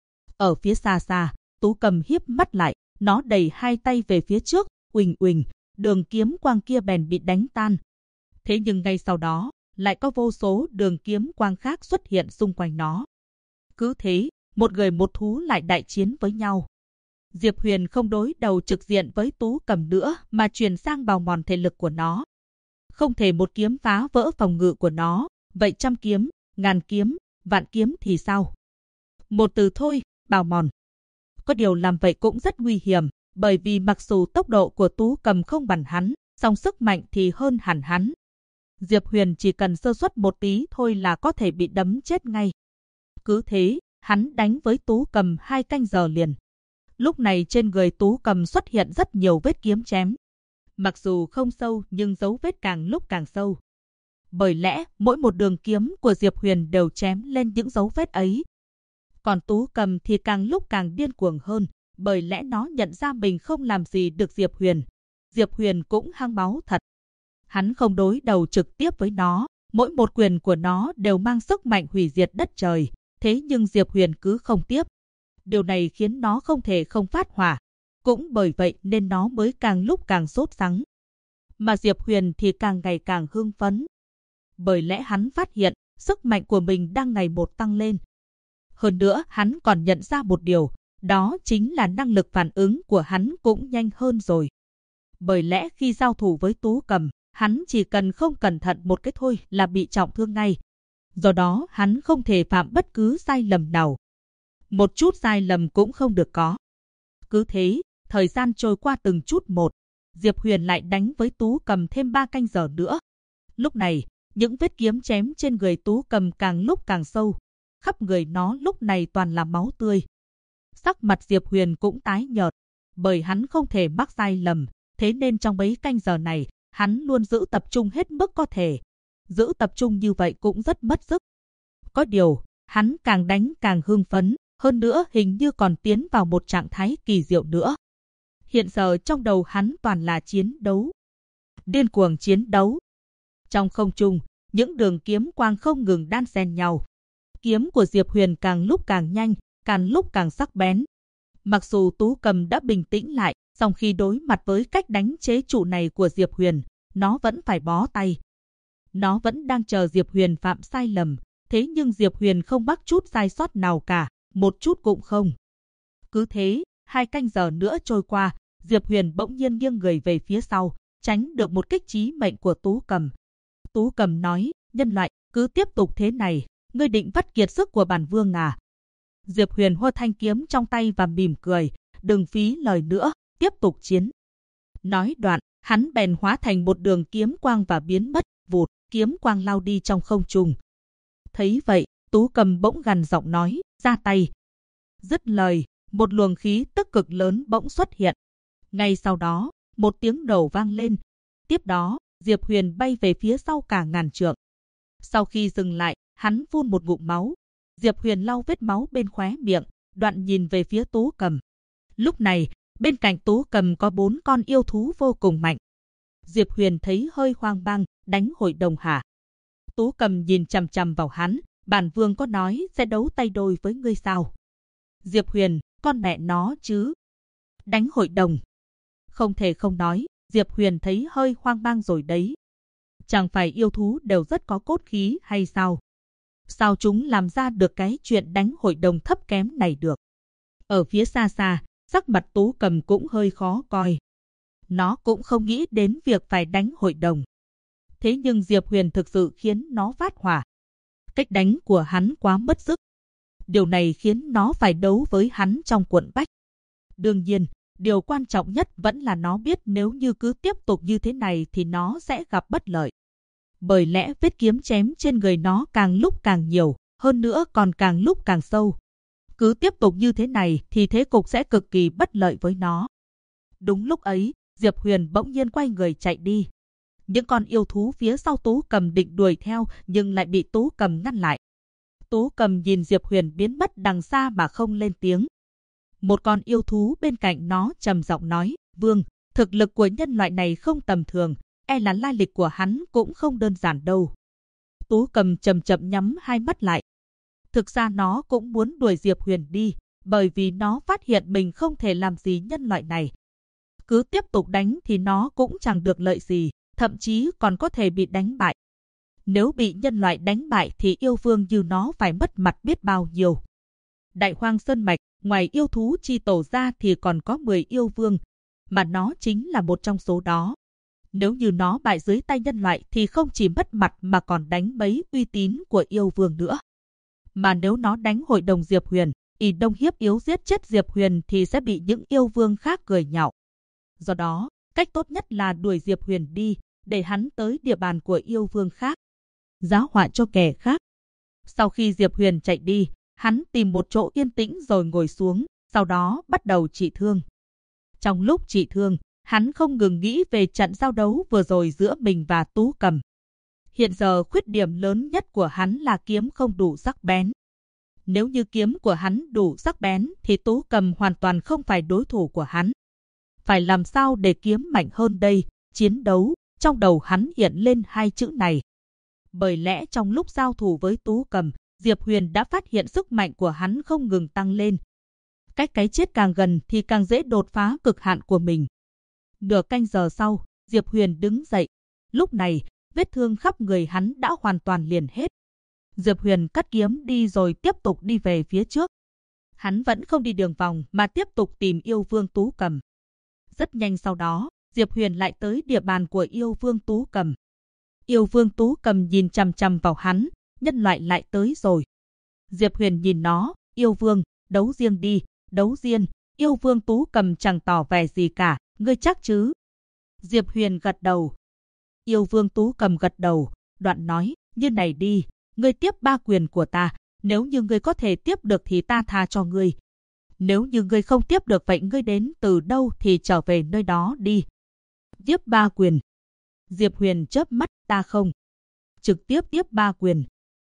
Ở phía xa xa, Tú Cầm híp mắt lại, nó đẩy hai tay về phía trước, uỳnh uỳnh, đường kiếm quang kia bèn bị đánh tan. Thế nhưng ngay sau đó, lại có vô số đường kiếm quang khác xuất hiện xung quanh nó. Cứ thế, một người một thú lại đại chiến với nhau. Diệp Huyền không đối đầu trực diện với Tú Cầm nữa mà chuyển sang bào mòn thể lực của nó. Không thể một kiếm phá vỡ phòng ngự của nó, vậy trăm kiếm, ngàn kiếm, vạn kiếm thì sao? Một từ thôi, bào mòn. Có điều làm vậy cũng rất nguy hiểm, bởi vì mặc dù tốc độ của Tú Cầm không bằng hắn, song sức mạnh thì hơn hẳn hắn. Diệp Huyền chỉ cần sơ suất một tí thôi là có thể bị đấm chết ngay. Cứ thế, hắn đánh với Tú Cầm 2 canh giờ liền. Lúc này trên người Tú Cầm xuất hiện rất nhiều vết kiếm chém. Mặc dù không sâu nhưng dấu vết càng lúc càng sâu. Bởi lẽ mỗi một đường kiếm của Diệp Huyền đều chém lên những dấu vết ấy. Còn Tú Cầm thì càng lúc càng điên cuồng hơn, bởi lẽ nó nhận ra mình không làm gì được Diệp Huyền. Diệp Huyền cũng hăng máu thật. Hắn không đối đầu trực tiếp với nó, mỗi một quyền của nó đều mang sức mạnh hủy diệt đất trời, thế nhưng Diệp Huyền cứ không tiếp. Điều này khiến nó không thể không phát hỏa. Cũng bởi vậy nên nó mới càng lúc càng sốt sắng. Mà Diệp Huyền thì càng ngày càng hưng phấn. Bởi lẽ hắn phát hiện sức mạnh của mình đang ngày một tăng lên. Hơn nữa hắn còn nhận ra một điều, đó chính là năng lực phản ứng của hắn cũng nhanh hơn rồi. Bởi lẽ khi giao thủ với Tú Cầm, hắn chỉ cần không cẩn thận một cái thôi là bị trọng thương ngay. Do đó hắn không thể phạm bất cứ sai lầm nào. Một chút sai lầm cũng không được có. Cứ thế, thời gian trôi qua từng chút một. Diệp Huyền lại đánh với Tú Cầm thêm 3 canh giờ nữa. Lúc này, những vết kiếm chém trên người Tú Cầm càng lúc càng sâu. Khắp người nó lúc này toàn là máu tươi. Sắc mặt Diệp Huyền cũng tái nhợt, bởi hắn không thể mắc sai lầm. Thế nên trong mấy canh giờ này, hắn luôn giữ tập trung hết mức có thể. Giữ tập trung như vậy cũng rất mất sức. Có điều, hắn càng đánh càng hưng phấn, hơn nữa hình như còn tiến vào một trạng thái kỳ diệu nữa. Hiện giờ trong đầu hắn toàn là chiến đấu. Điên cuồng chiến đấu. Trong không trung, những đường kiếm quang không ngừng đan xen nhau. Kiếm của Diệp Huyền càng lúc càng nhanh, càng lúc càng sắc bén. Mặc dù Tú Cầm đã bình tĩnh lại, song khi đối mặt với cách đánh chế trụ này của Diệp Huyền, nó vẫn phải bó tay. Nó vẫn đang chờ Diệp Huyền phạm sai lầm, thế nhưng Diệp Huyền không mắc chút sai sót nào cả, một chút cũng không. Cứ thế, 2 canh giờ nữa trôi qua, Diệp Huyền bỗng nhiên nghiêng người về phía sau, tránh được một kích chí mệnh của Tú Cầm. Tú Cầm nói, nhân loại, cứ tiếp tục thế này, ngươi định vắt kiệt sức của bản vương à? Diệp Huyền hô thanh kiếm trong tay và mỉm cười, đừng phí lời nữa, tiếp tục chiến. Nói đoạn, hắn bèn hóa thành một đường kiếm quang và biến mất, vụt, kiếm quang lao đi trong không trung. Thấy vậy, Tú Cầm bỗng gằn giọng nói, ra tay. Dứt lời, một luồng khí tức cực lớn bỗng xuất hiện. Ngay sau đó, một tiếng nổ vang lên. Tiếp đó, Diệp Huyền bay về phía sau cả ngàn trượng. Sau khi dừng lại, hắn phun một ngụm máu. Diệp Huyền lau vết máu bên khóe miệng, đoạn nhìn về phía Tú Cầm. Lúc này, bên cạnh Tú Cầm có 4 con yêu thú vô cùng mạnh. Diệp Huyền thấy hơi hoang mang, đánh hội đồng hả? Tú Cầm nhìn chằm chằm vào hắn, bản vương có nói sẽ đấu tay đôi với ngươi sao? Diệp Huyền, con mẹ nó chứ? Đánh hội đồng? Không thể không nói, Diệp Huyền thấy hơi hoang mang rồi đấy. Chẳng phải yêu thú đều rất có cốt khí hay sao? Sao chúng làm ra được cái chuyện đánh hội đồng thấp kém này được? Ở phía xa xa, sắc mặt Tú Cầm cũng hơi khó coi. Nó cũng không nghĩ đến việc phải đánh hội đồng. Thế nhưng Diệp Huyền thực sự khiến nó phát hỏa. Cách đánh của hắn quá mất sức. Điều này khiến nó phải đấu với hắn trong quận bách. Đương nhiên, điều quan trọng nhất vẫn là nó biết nếu như cứ tiếp tục như thế này thì nó sẽ gặp bất lợi. Bởi lẽ vết kiếm chém trên người nó càng lúc càng nhiều, hơn nữa còn càng lúc càng sâu. Cứ tiếp tục như thế này thì thế cục sẽ cực kỳ bất lợi với nó. Đúng lúc ấy, Diệp Huyền bỗng nhiên quay người chạy đi. Những con yêu thú phía sau Tú Cầm định đuổi theo nhưng lại bị Tú Cầm ngăn lại. Tú Cầm nhìn Diệp Huyền biến mất đằng xa mà không lên tiếng. Một con yêu thú bên cạnh nó trầm giọng nói, vương, thực lực của nhân loại này không tầm thường, e là lai lịch của hắn cũng không đơn giản đâu. Tú Cầm chậm chậm nhắm hai mắt lại. Thực ra nó cũng muốn đuổi Diệp Huyền đi, bởi vì nó phát hiện mình không thể làm gì nhân loại này. Cứ tiếp tục đánh thì nó cũng chẳng được lợi gì, thậm chí còn có thể bị đánh bại. Nếu bị nhân loại đánh bại thì yêu vương như nó phải mất mặt biết bao nhiêu. Đại Hoang Sơn Mạch, ngoài yêu thú chi tổ ra thì còn có 10 yêu vương, mà nó chính là một trong số đó. Nếu như nó bại dưới tay nhân loại thì không chỉ mất mặt mà còn đánh bấy uy tín của yêu vương nữa. Mà nếu nó đánh hội đồng Diệp Huyền, ỷ đông hiếp yếu giết chết Diệp Huyền thì sẽ bị những yêu vương khác cười nhạo. Do đó, cách tốt nhất là đuổi Diệp Huyền đi, để hắn tới địa bàn của yêu vương khác, giá họa cho kẻ khác. Sau khi Diệp Huyền chạy đi, hắn tìm một chỗ yên tĩnh rồi ngồi xuống, sau đó bắt đầu trị thương. Trong lúc trị thương, hắn không ngừng nghĩ về trận giao đấu vừa rồi giữa mình và Tú Cầm. Hiện giờ khuyết điểm lớn nhất của hắn là kiếm không đủ sắc bén. Nếu như kiếm của hắn đủ sắc bén thì Tú Cầm hoàn toàn không phải đối thủ của hắn. Phải làm sao để kiếm mạnh hơn đây? Chiến đấu, trong đầu hắn hiện lên 2 chữ này. Bởi lẽ trong lúc giao thủ với Tú Cầm, Diệp Huyền đã phát hiện sức mạnh của hắn không ngừng tăng lên. Cách cái chết càng gần thì càng dễ đột phá cực hạn của mình. Nửa canh giờ sau, Diệp Huyền đứng dậy. Lúc này, vết thương khắp người hắn đã hoàn toàn liền hết. Diệp Huyền cắt kiếm đi rồi tiếp tục đi về phía trước. Hắn vẫn không đi đường vòng mà tiếp tục tìm yêu vương Tú Cầm. Rất nhanh sau đó, Diệp Huyền lại tới địa bàn của yêu vương Tú Cầm. Yêu vương Tú Cầm nhìn chằm chằm vào hắn, nhân loại lại tới rồi. Diệp Huyền nhìn nó, yêu vương, đấu riêng đi, đấu riêng. Yêu vương Tú Cầm chẳng tỏ vẻ gì cả, ngươi chắc chứ? Diệp Huyền gật đầu. Yêu vương Tú Cầm gật đầu, đoạn nói, như này đi, ngươi tiếp 3 quyền của ta, nếu như ngươi có thể tiếp được thì ta tha cho ngươi. Nếu như ngươi không tiếp được vậy ngươi đến từ đâu thì trở về nơi đó đi. Tiếp 3 quyền. Diệp Huyền chớp mắt, ta không. Trực tiếp tiếp 3 quyền.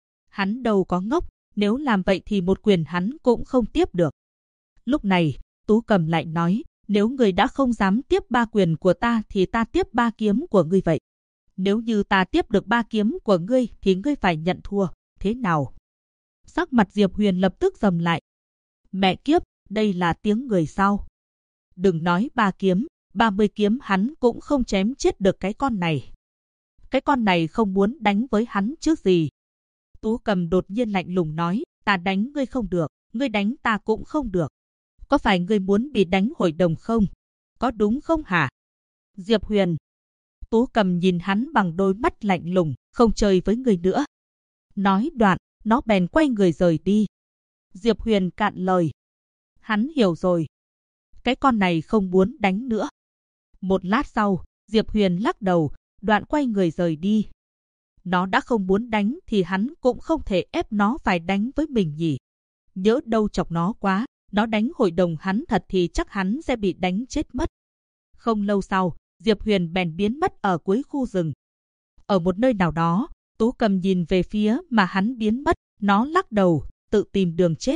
Hắn đâu có ngốc, nếu làm vậy thì một quyền hắn cũng không tiếp được. Lúc này, Tú Cầm lại nói, nếu ngươi đã không dám tiếp 3 quyền của ta thì ta tiếp 3 kiếm của ngươi vậy. Nếu như ta tiếp được 3 kiếm của ngươi thì ngươi phải nhận thua, thế nào? Sắc mặt Diệp Huyền lập tức rầm lại. Mẹ kiếp, Đây là tiếng người sao? Đừng nói 3 kiếm, 30 kiếm hắn cũng không chém chết được cái con này. Cái con này không muốn đánh với hắn chứ gì. Tú Cầm đột nhiên lạnh lùng nói, ta đánh ngươi không được, ngươi đánh ta cũng không được. Có phải ngươi muốn bị đánh hội đồng không? Có đúng không hả? Diệp Huyền. Tú Cầm nhìn hắn bằng đôi mắt lạnh lùng, không chơi với ngươi nữa. Nói đoạn, nó bèn quay người rời đi. Diệp Huyền cạn lời. Hắn hiểu rồi. Cái con này không muốn đánh nữa. Một lát sau, Diệp Huyền lắc đầu, đoạn quay người rời đi. Nó đã không muốn đánh thì hắn cũng không thể ép nó phải đánh với mình nhỉ. Nhớ đâu chọc nó quá, nó đánh hội đồng hắn thật thì chắc hắn sẽ bị đánh chết mất. Không lâu sau, Diệp Huyền bèn biến mất ở cuối khu rừng. Ở một nơi nào đó, Tú Cầm nhìn về phía mà hắn biến mất, nó lắc đầu, tự tìm đường chết.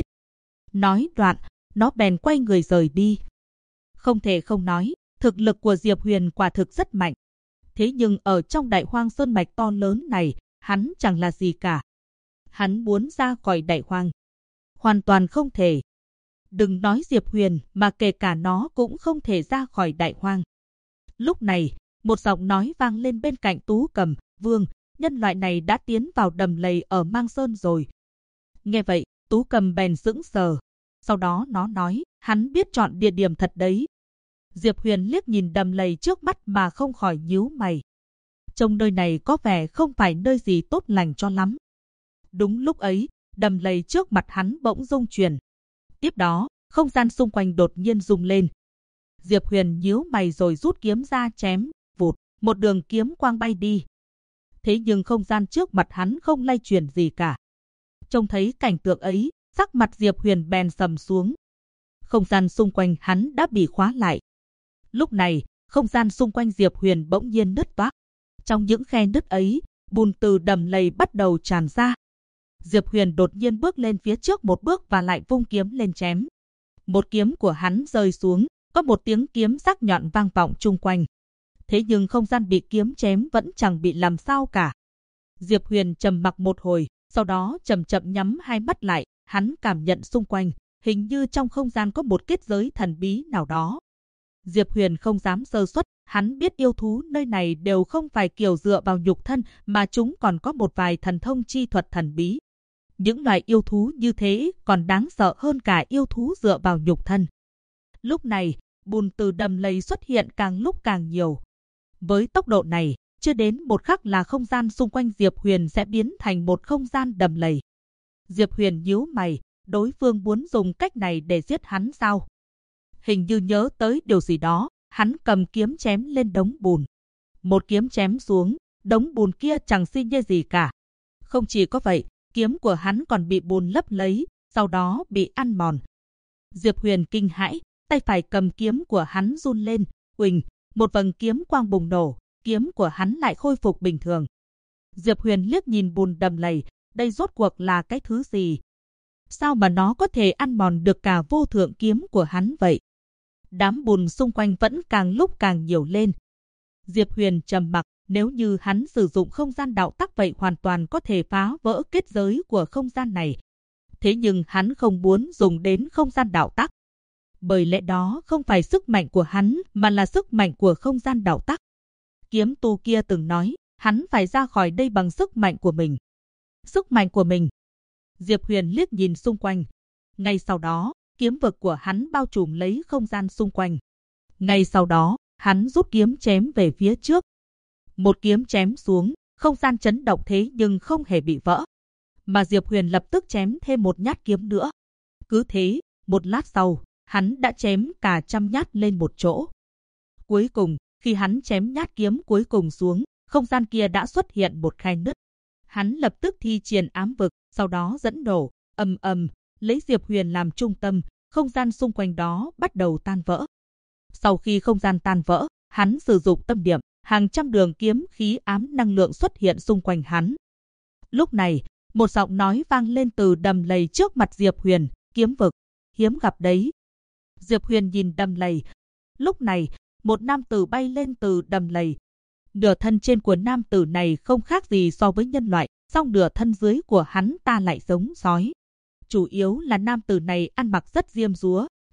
Nói đoạn, nó bèn quay người rời đi. Không thể không nói, thực lực của Diệp Huyền quả thực rất mạnh. Thế nhưng ở trong Đại Hoang Sơn Mạch to lớn này, hắn chẳng là gì cả. Hắn muốn ra khỏi Đại Hoang. Hoàn toàn không thể. Đừng nói Diệp Huyền mà kể cả nó cũng không thể ra khỏi Đại Hoang. Lúc này, một giọng nói vang lên bên cạnh Tú Cầm, Vương, nhân loại này đã tiến vào đầm lầy ở Mang Sơn rồi. Nghe vậy, Tú Cầm bèn sững sờ. Sau đó nó nói, hắn biết chọn địa điểm thật đấy. Diệp Huyền liếc nhìn đầm lầy trước mắt mà không khỏi nhíu mày. Trông nơi này có vẻ không phải nơi gì tốt lành cho lắm. Đúng lúc ấy, đầm lầy trước mặt hắn bỗng rung chuyển. Tiếp đó, không gian xung quanh đột nhiên rung lên. Diệp Huyền nhíu mày rồi rút kiếm ra chém, vụt, một đường kiếm quang bay đi. Thế nhưng không gian trước mặt hắn không lay chuyển gì cả. Trông thấy cảnh tượng ấy, sắc mặt Diệp Huyền bèn sầm xuống. Không gian xung quanh hắn đã bị khóa lại. Lúc này, không gian xung quanh Diệp Huyền bỗng nhiên nứt toác. Trong những khe nứt ấy, bùn từ đầm lầy bắt đầu tràn ra. Diệp Huyền đột nhiên bước lên phía trước một bước và lại vung kiếm lên chém. Một kiếm của hắn rơi xuống, có một tiếng kiếm sắc nhọn vang vọng chung quanh. Thế nhưng không gian bị kiếm chém vẫn chẳng bị làm sao cả. Diệp Huyền trầm mặc một hồi, sau đó chậm chậm nhắm hai mắt lại, hắn cảm nhận xung quanh, hình như trong không gian có một kết giới thần bí nào đó. Diệp Huyền không dám sơ suất, hắn biết yêu thú nơi này đều không phải kiểu dựa vào nhục thân mà chúng còn có một vài thần thông chi thuật thần bí. Những loài yêu thú như thế còn đáng sợ hơn cả yêu thú dựa vào nhục thân. Lúc này, bùn từ đầm lầy xuất hiện càng lúc càng nhiều. Với tốc độ này, chưa đến một khắc là không gian xung quanh Diệp Huyền sẽ biến thành một không gian đầm lầy. Diệp Huyền nhíu mày, đối phương muốn dùng cách này để giết hắn sao? Hình như nhớ tới điều gì đó, hắn cầm kiếm chém lên đống bùn. Một kiếm chém xuống, đống bùn kia chẳng xi nhê gì cả. Không chỉ có vậy, kiếm của hắn còn bị bùn lấp lấy, sau đó bị ăn mòn. Diệp Huyền kinh hãi, tay phải cầm kiếm của hắn run lên, uỳnh, một vầng kiếm quang bùng nổ, kiếm của hắn lại khôi phục bình thường. Diệp Huyền liếc nhìn bùn đầm lầy, đây rốt cuộc là cái thứ gì? Sao mà nó có thể ăn mòn được cả vô thượng kiếm của hắn vậy? Đám bùn xung quanh vẫn càng lúc càng nhiều lên. Diệp Huyền trầm mặc, nếu như hắn sử dụng không gian đạo tắc vậy hoàn toàn có thể phá vỡ kết giới của không gian này. Thế nhưng hắn không muốn dùng đến không gian đạo tắc. Bởi lẽ đó không phải sức mạnh của hắn mà là sức mạnh của không gian đạo tắc. Kiếm tu kia từng nói, hắn phải ra khỏi đây bằng sức mạnh của mình. Sức mạnh của mình. Diệp Huyền liếc nhìn xung quanh. Ngay sau đó, kiếm vực của hắn bao trùm lấy không gian xung quanh. Ngay sau đó, hắn rút kiếm chém về phía trước. Một kiếm chém xuống, không gian chấn động thế nhưng không hề bị vỡ. Mà Diệp Huyền lập tức chém thêm một nhát kiếm nữa. Cứ thế, một lát sau, hắn đã chém cả 100 nhát lên một chỗ. Cuối cùng, khi hắn chém nhát kiếm cuối cùng xuống, không gian kia đã xuất hiện một khe nứt. Hắn lập tức thi triển ám vực, sau đó dẫn nổ, ầm ầm, lấy Diệp Huyền làm trung tâm, không gian xung quanh đó bắt đầu tan vỡ. Sau khi không gian tan vỡ, hắn sử dụng tâm điểm, hàng trăm đường kiếm khí ám năng lượng xuất hiện xung quanh hắn. Lúc này, một giọng nói vang lên từ đầm lầy trước mặt Diệp Huyền, kiếm vực, hiếm gặp đấy. Diệp Huyền nhìn đầm lầy. Lúc này, một nam tử bay lên từ đầm lầy. Nửa thân trên của nam tử này không khác gì so với nhân loại, song nửa thân dưới của hắn ta lại giống sói. Chủ yếu là nam tử này ăn mặc rất diêm dúa,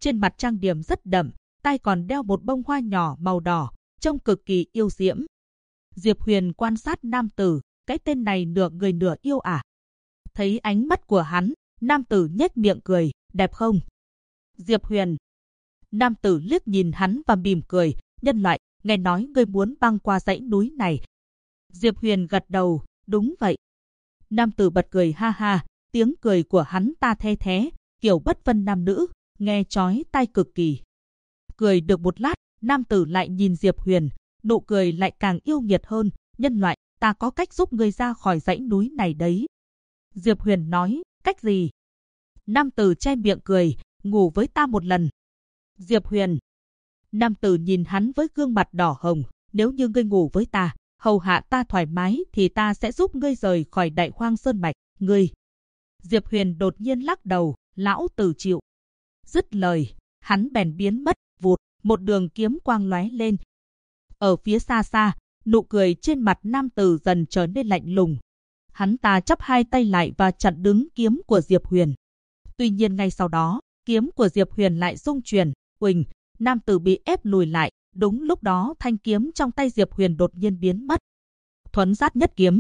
trên mặt trang điểm rất đậm, tay còn đeo một bông hoa nhỏ màu đỏ, trông cực kỳ yêu diễm. Diệp Huyền quan sát nam tử, cái tên này nửa người nửa yêu à? Thấy ánh mắt của hắn, nam tử nhếch miệng cười, đẹp không? Diệp Huyền. Nam tử liếc nhìn hắn và mỉm cười, nhân loại, nghe nói ngươi muốn băng qua dãy núi này. Diệp Huyền gật đầu, đúng vậy. Nam tử bật cười ha ha, tiếng cười của hắn ta the thé, kiểu bất phân nam nữ, nghe chói tai cực kỳ. Cười được một lát, nam tử lại nhìn Diệp Huyền, nụ cười lại càng yêu nghiệt hơn, nhân loại, ta có cách giúp ngươi ra khỏi dãy núi này đấy. Diệp Huyền nói, cách gì? Nam tử che miệng cười, ngủ với ta một lần. Diệp Huyền. Nam tử nhìn hắn với gương mặt đỏ hồng, nếu như ngươi ngủ với ta, hầu hạ ta thoải mái thì ta sẽ giúp ngươi rời khỏi Đại Hoang Sơn Mạch, ngươi. Diệp Huyền đột nhiên lắc đầu, lão tử chịu. Dứt lời, hắn bèn biến mất, vụt, một đường kiếm quang lóe lên. Ở phía xa xa, nụ cười trên mặt nam tử dần trở nên lạnh lùng. Hắn ta chắp hai tay lại và chặn đứng kiếm của Diệp Huyền. Tuy nhiên ngay sau đó, kiếm của Diệp Huyền lại rung chuyển, uỳnh, nam tử bị ép lùi lại. Đúng lúc đó thanh kiếm trong tay Diệp Huyền đột nhiên biến mất. Thuấn sát nhất kiếm.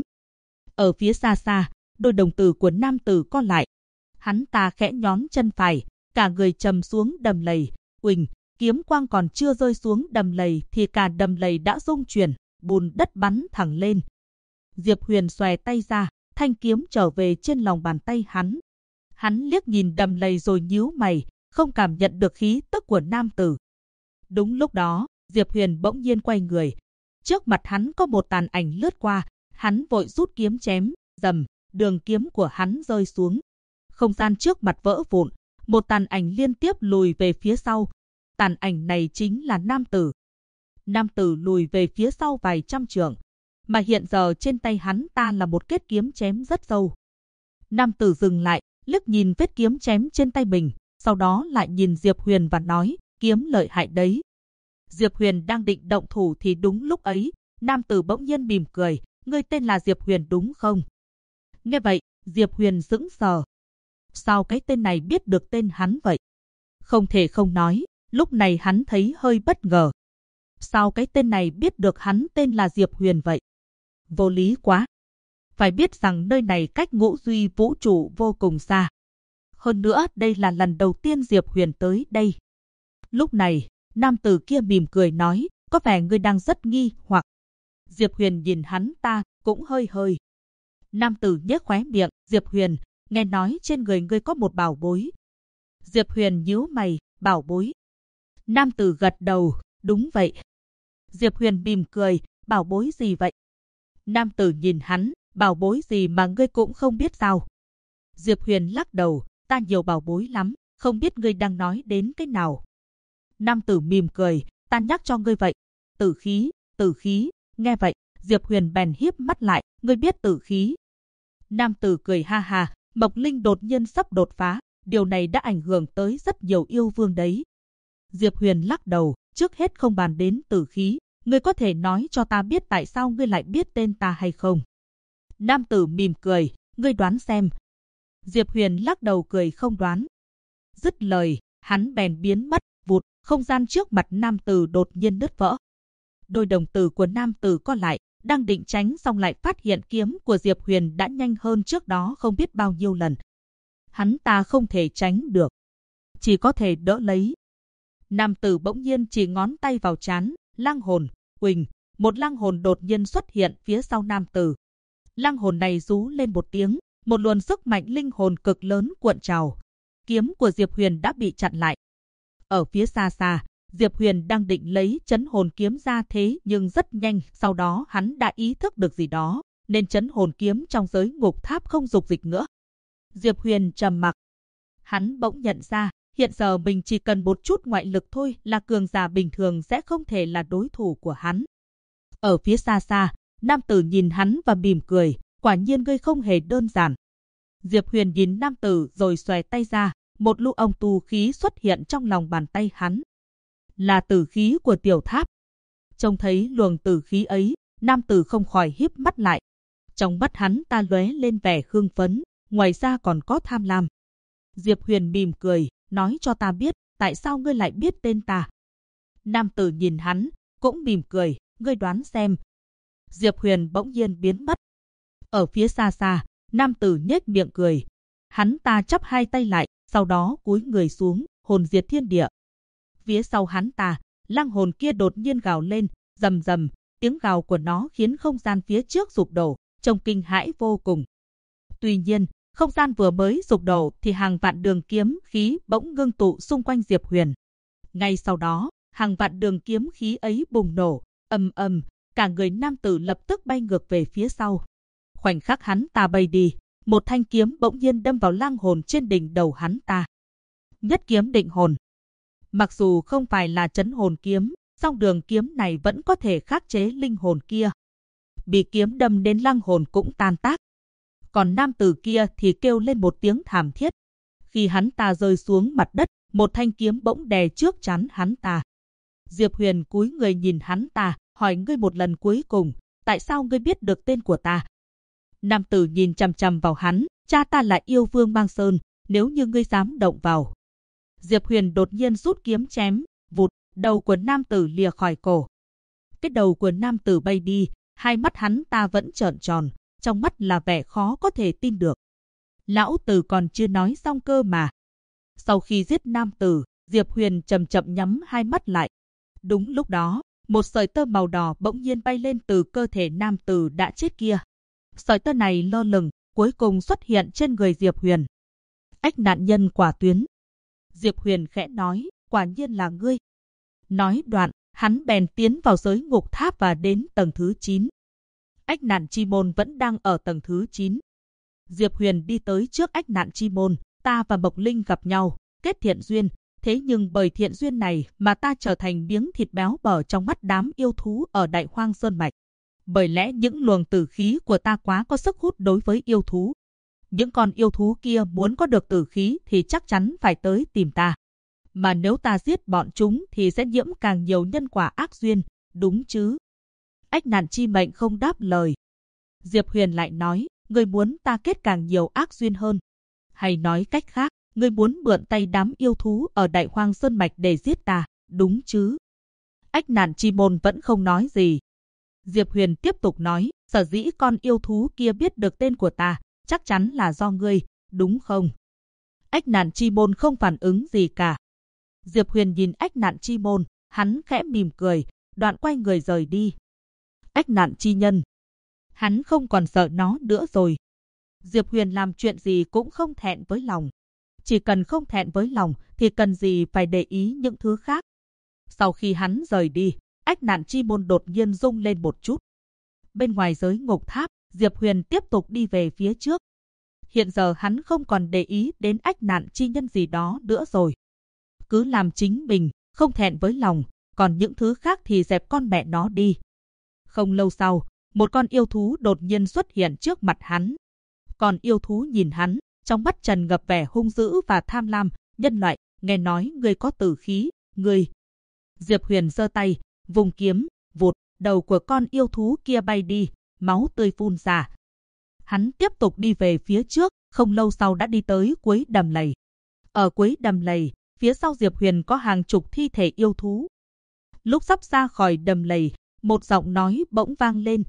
Ở phía xa xa, đôi đồng tử của nam tử co lại. Hắn ta khẽ nhón chân phải, cả người trầm xuống đầm lầy. Uỳnh, kiếm quang còn chưa rơi xuống đầm lầy thì cả đầm lầy đã rung chuyển, bùn đất bắn thẳng lên. Diệp Huyền xòe tay ra, thanh kiếm trở về trên lòng bàn tay hắn. Hắn liếc nhìn đầm lầy rồi nhíu mày, không cảm nhận được khí tức của nam tử. Đúng lúc đó, Diệp Huyền bỗng nhiên quay người. Trước mặt hắn có một tàn ảnh lướt qua, hắn vội rút kiếm chém, rầm, đường kiếm của hắn rơi xuống. Không gian trước mặt vỡ vụn, một tàn ảnh liên tiếp lùi về phía sau. Tàn ảnh này chính là nam tử. Nam tử lùi về phía sau vài trăm trượng, mà hiện giờ trên tay hắn ta là một kết kiếm chém rất sâu. Nam tử dừng lại, liếc nhìn vết kiếm chém trên tay mình, sau đó lại nhìn Diệp Huyền và nói, kiếm lợi hại đấy. Diệp Huyền đang định động thủ thì đúng lúc ấy, nam tử bỗng nhiên mỉm cười, ngươi tên là Diệp Huyền đúng không? Nghe vậy, Diệp Huyền sững sờ. Sao cái tên này biết được tên hắn vậy? Không thể không nói, lúc này hắn thấy hơi bất ngờ. Sao cái tên này biết được hắn tên là Diệp Huyền vậy? Vô lý quá. Phải biết rằng nơi này cách Ngũ Duy vũ trụ vô cùng xa. Hơn nữa, đây là lần đầu tiên Diệp Huyền tới đây. Lúc này, nam tử kia mỉm cười nói, có vẻ ngươi đang rất nghi hoặc. Diệp Huyền nhìn hắn ta, cũng hơi hơi. Nam tử nhếch khóe miệng, Diệp Huyền, nghe nói trên người ngươi có một bảo bối. Diệp Huyền nhíu mày, bảo bối. Nam tử gật đầu, đúng vậy. Diệp Huyền mỉm cười, bảo bối gì vậy? Nam tử nhìn hắn, bảo bối gì mà ngươi cũng không biết sao? Diệp Huyền lắc đầu, ta nhiều bảo bối lắm, không biết ngươi đang nói đến cái nào. Nam tử mỉm cười, ta nhắc cho ngươi vậy. Tử khí, tử khí. Nghe vậy, Diệp Huyền bèn híp mắt lại, ngươi biết tử khí. Nam tử cười ha ha, Mộc Linh đột nhiên sắp đột phá, điều này đã ảnh hưởng tới rất nhiều yêu vương đấy. Diệp Huyền lắc đầu, trước hết không bàn đến tử khí, ngươi có thể nói cho ta biết tại sao ngươi lại biết tên ta hay không? Nam tử mỉm cười, ngươi đoán xem. Diệp Huyền lắc đầu cười không đoán. Dứt lời, hắn bèn biến mất, vụt, không gian trước mặt nam tử đột nhiên nứt vỡ. Đôi đồng tử của nam tử co lại, đang định tránh xong lại phát hiện kiếm của Diệp Huyền đã nhanh hơn trước đó không biết bao nhiêu lần. Hắn ta không thể tránh được, chỉ có thể đỡ lấy. Nam tử bỗng nhiên chỉ ngón tay vào trán, lang hồn, uỳnh, một lang hồn đột nhiên xuất hiện phía sau nam tử. Lang hồn này rú lên một tiếng, một luồng sức mạnh linh hồn cực lớn cuộn trào. Kiếm của Diệp Huyền đã bị chặn lại. Ở phía xa xa, Diệp Huyền đang định lấy chấn hồn kiếm ra thế nhưng rất nhanh, sau đó hắn đã ý thức được gì đó, nên chấn hồn kiếm trong giới ngục tháp không dục dịch nữa. Diệp Huyền trầm mặc. Hắn bỗng nhận ra, hiện giờ mình chỉ cần một chút ngoại lực thôi là cường giả bình thường sẽ không thể là đối thủ của hắn. Ở phía xa xa, nam tử nhìn hắn và mỉm cười, quả nhiên ngươi không hề đơn giản. Diệp Huyền nhìn nam tử rồi xòe tay ra, một lũ ông tu khí xuất hiện trong lòng bàn tay hắn. Là tử khí của tiểu tháp. Trông thấy luồng tử khí ấy, nam tử không khỏi híp mắt lại. Trong mắt hắn ta lóe lên vẻ hưng phấn, ngoài ra còn có tham lam. Diệp Huyền mỉm cười, nói cho ta biết, tại sao ngươi lại biết tên ta? Nam tử nhìn hắn, cũng mỉm cười, ngươi đoán xem. Diệp Huyền bỗng nhiên biến mất. Ở phía xa xa, nam tử nhếch miệng cười. Hắn ta chắp hai tay lại, sau đó cúi người xuống, hồn diệt thiên địa. Phía sau hắn ta, lang hồn kia đột nhiên gào lên, rầm rầm, tiếng gào của nó khiến không gian phía trước sụp đổ, trông kinh hãi vô cùng. Tuy nhiên, không gian vừa mới sụp đổ thì hàng vạn đường kiếm khí bỗng ngưng tụ xung quanh Diệp Huyền. Ngay sau đó, hàng vạn đường kiếm khí ấy bùng nổ, ầm ầm, cả người nam tử lập tức bay ngược về phía sau. Khoảnh khắc hắn ta bay đi, một thanh kiếm bỗng nhiên đâm vào lang hồn trên đỉnh đầu hắn ta. Nhất kiếm định hồn. Mặc dù không phải là trấn hồn kiếm, song đường kiếm này vẫn có thể khắc chế linh hồn kia. Bị kiếm đâm đến lang hồn cũng tan tác. Còn nam tử kia thì kêu lên một tiếng thảm thiết. Khi hắn ta rơi xuống mặt đất, một thanh kiếm bỗng đè trước trán hắn ta. Diệp Huyền cúi người nhìn hắn ta, hỏi ngươi một lần cuối cùng, tại sao ngươi biết được tên của ta? Nam tử nhìn chằm chằm vào hắn, cha ta là yêu vương Băng Sơn, nếu như ngươi dám động vào. Diệp Huyền đột nhiên rút kiếm chém, vụt, đầu của nam tử lìa khỏi cổ. Cái đầu của nam tử bay đi, hai mắt hắn ta vẫn trợn tròn, trong mắt là vẻ khó có thể tin được. Lão tử còn chưa nói xong cơ mà. Sau khi giết nam tử, Diệp Huyền chậm chậm nhắm hai mắt lại. Đúng lúc đó, một sợi tơ màu đỏ bỗng nhiên bay lên từ cơ thể nam tử đã chết kia. Sợi tơ này lơ lửng, cuối cùng xuất hiện trên người Diệp Huyền. Ách nạn nhân quả tuyến. Diệp Huyền khẽ nói, quả nhiên là ngươi. Nói đoạn, hắn bèn tiến vào giới ngục tháp và đến tầng thứ 9. Ách nạn chi môn vẫn đang ở tầng thứ 9. Diệp Huyền đi tới trước ách nạn chi môn, ta và Mộc Linh gặp nhau, kết thiện duyên. Thế nhưng bởi thiện duyên này mà ta trở thành miếng thịt béo bở trong mắt đám yêu thú ở Đại Hoang Sơn Mạch. Bởi lẽ những luồng tử khí của ta quá có sức hút đối với yêu thú. Những con yêu thú kia muốn có được tử khí thì chắc chắn phải tới tìm ta. Mà nếu ta giết bọn chúng thì sẽ nhiễm càng nhiều nhân quả ác duyên, đúng chứ? Ách nạn chi mệnh không đáp lời. Diệp Huyền lại nói, ngươi muốn ta kết càng nhiều ác duyên hơn. Hay nói cách khác, ngươi muốn mượn tay đám yêu thú ở Đại Hoang Sơn Mạch để giết ta, đúng chứ? Ách nạn chi môn vẫn không nói gì. Diệp Huyền tiếp tục nói, sở dĩ con yêu thú kia biết được tên của ta, chắc chắn là do ngươi, đúng không? Ách nạn chi môn không phản ứng gì cả. Diệp Huyền nhìn ách nạn chi môn, hắn khẽ mỉm cười, đoạn quay người rời đi. Ách nạn chi nhân. Hắn không còn sợ nó nữa rồi. Diệp Huyền làm chuyện gì cũng không thẹn với lòng. Chỉ cần không thẹn với lòng thì cần gì phải để ý những thứ khác. Sau khi hắn rời đi, ách nạn chi môn đột nhiên rung lên một chút. Bên ngoài giới ngục tháp, Diệp Huyền tiếp tục đi về phía trước. Hiện giờ hắn không còn để ý đến ách nạn chi nhân gì đó nữa rồi. Cứ làm chính mình, không thẹn với lòng, còn những thứ khác thì dẹp con mẹ nó đi. Không lâu sau, một con yêu thú đột nhiên xuất hiện trước mặt hắn. Còn yêu thú nhìn hắn, trong mắt tràn ngập vẻ hung dữ và tham lam. Nhân loại, nghe nói ngươi có tử khí, ngươi. Diệp Huyền giơ tay, vùng kiếm, vụt, đầu của con yêu thú kia bay đi, máu tươi phun ra. Hắn tiếp tục đi về phía trước, không lâu sau đã đi tới cuối đầm lầy. Ở cuối đầm lầy, phía sau Diệp Huyền có hàng chục thi thể yêu thú. Lúc sắp ra khỏi đầm lầy, một giọng nói bỗng vang lên,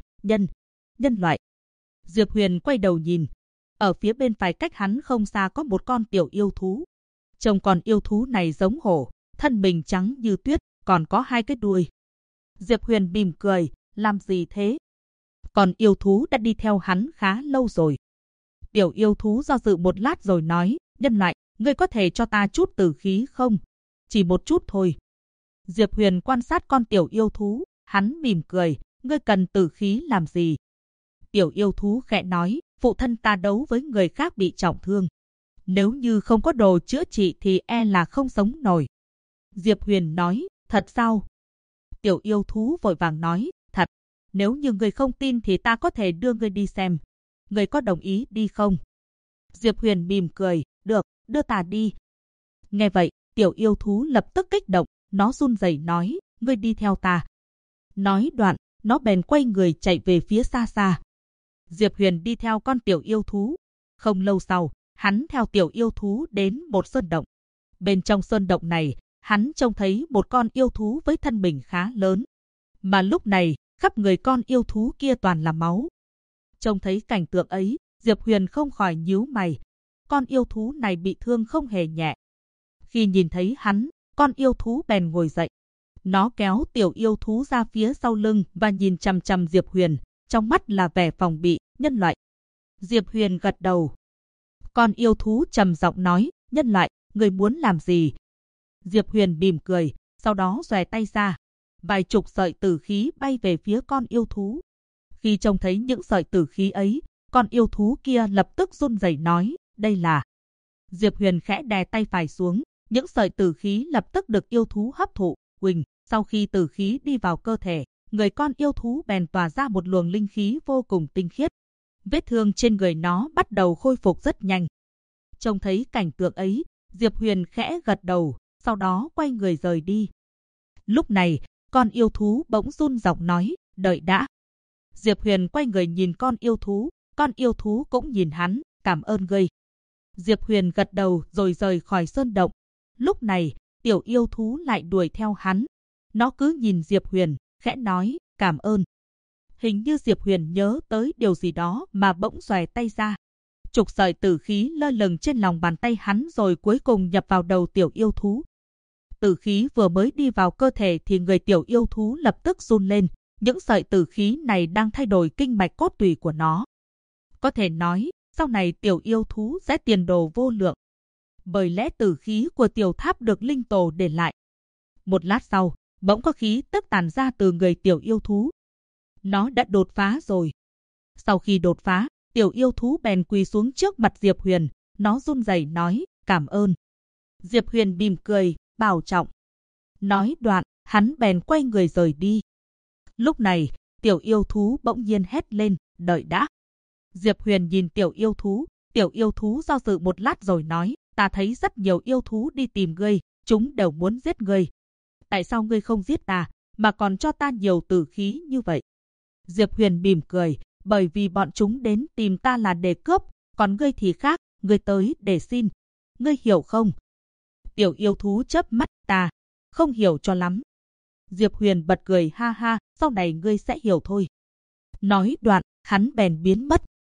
nhân loại. Diệp Huyền quay đầu nhìn. Ở phía bên phải cách hắn không xa có một con tiểu yêu thú. Trông con yêu thú này giống hổ, thân mình trắng như tuyết, còn có hai cái đuôi. Diệp Huyền mỉm cười, làm gì thế? Còn yêu thú đã đi theo hắn khá lâu rồi. Tiểu yêu thú do dự một lát rồi nói, nhân loại, ngươi có thể cho ta chút tử khí không? Chỉ một chút thôi. Diệp Huyền quan sát con tiểu yêu thú, hắn mỉm cười, ngươi cần tử khí làm gì? Tiểu yêu thú khẽ nói, phụ thân ta đấu với người khác bị trọng thương. Nếu như không có đồ chữa trị thì e là không sống nổi. Diệp Huyền nói, thật sao? Tiểu yêu thú vội vàng nói, thật. Nếu như ngươi không tin thì ta có thể đưa ngươi đi xem. Ngươi có đồng ý đi không? Diệp Huyền mỉm cười, được, đưa ta đi. Nghe vậy, tiểu yêu thú lập tức kích động, nó run rẩy nói, ngươi đi theo ta. Nói đoạn, nó bèn quay người chạy về phía xa xa. Diệp Huyền đi theo con tiểu yêu thú. Không lâu sau, hắn theo tiểu yêu thú đến một sơn động. Bên trong sơn động này, hắn trông thấy một con yêu thú với thân mình khá lớn. Mà lúc này, khắp người con yêu thú kia toàn là máu. Trông thấy cảnh tượng ấy, Diệp Huyền không khỏi nhíu mày. Con yêu thú này bị thương không hề nhẹ. Khi nhìn thấy hắn, con yêu thú bèn ngồi dậy. Nó kéo tiểu yêu thú ra phía sau lưng và nhìn chằm chằm Diệp Huyền, trong mắt là vẻ phòng bị, nhân loại. Diệp Huyền gật đầu. Con yêu thú trầm giọng nói, nhân loại, người muốn làm gì? Diệp Huyền mỉm cười, sau đó xòe tay ra. Vài chục sợi tử khí bay về phía con yêu thú. Khi trông thấy những sợi tử khí ấy, con yêu thú kia lập tức run rẩy nói, đây là... Diệp Huyền khẽ đè tay phải xuống, những sợi tử khí lập tức được yêu thú hấp thụ. Huỳnh, sau khi tử khí đi vào cơ thể, người con yêu thú bèn tỏa ra một luồng linh khí vô cùng tinh khiết. Vết thương trên người nó bắt đầu khôi phục rất nhanh. Trông thấy cảnh tượng ấy, Diệp Huyền khẽ gật đầu, sau đó quay người rời đi. Lúc này, con yêu thú bỗng run giọng nói, đợi đã. Diệp Huyền quay người nhìn con yêu thú cũng nhìn hắn, cảm ơn ngươi. Diệp Huyền gật đầu rồi rời khỏi sơn động. Lúc này, tiểu yêu thú lại đuổi theo hắn. Nó cứ nhìn Diệp Huyền, khẽ nói, cảm ơn. Hình như Diệp Huyền nhớ tới điều gì đó mà bỗng xòe tay ra. Chục sợi tử khí lơ lửng trên lòng bàn tay hắn rồi cuối cùng nhập vào đầu tiểu yêu thú. Tử khí vừa mới đi vào cơ thể thì người tiểu yêu thú lập tức run lên. Những sợi tử khí này đang thay đổi kinh mạch cốt tủy của nó. Có thể nói, sau này tiểu yêu thú sẽ tiền đồ vô lượng. Bởi lẽ tử khí của tiểu tháp được linh tổ để lại. Một lát sau, bỗng có khí tức tản ra từ người tiểu yêu thú. Nó đã đột phá rồi. Sau khi đột phá, tiểu yêu thú bèn quỳ xuống trước mặt Diệp Huyền. Nó run rẩy nói, cảm ơn. Diệp Huyền mỉm cười, bảo trọng. Nói đoạn, hắn bèn quay người rời đi. Lúc này, tiểu yêu thú bỗng nhiên hét lên, đợi đã. Diệp Huyền nhìn tiểu yêu thú do dự một lát rồi nói, ta thấy rất nhiều yêu thú đi tìm ngươi, chúng đều muốn giết ngươi. Tại sao ngươi không giết ta, mà còn cho ta nhiều tử khí như vậy? Diệp Huyền mỉm cười, bởi vì bọn chúng đến tìm ta là để cướp, còn ngươi thì khác, ngươi tới để xin. Ngươi hiểu không? Tiểu yêu thú chớp mắt, ta không hiểu cho lắm. Diệp Huyền bật cười ha ha, sau này ngươi sẽ hiểu thôi. Nói đoạn, hắn bèn biến mất.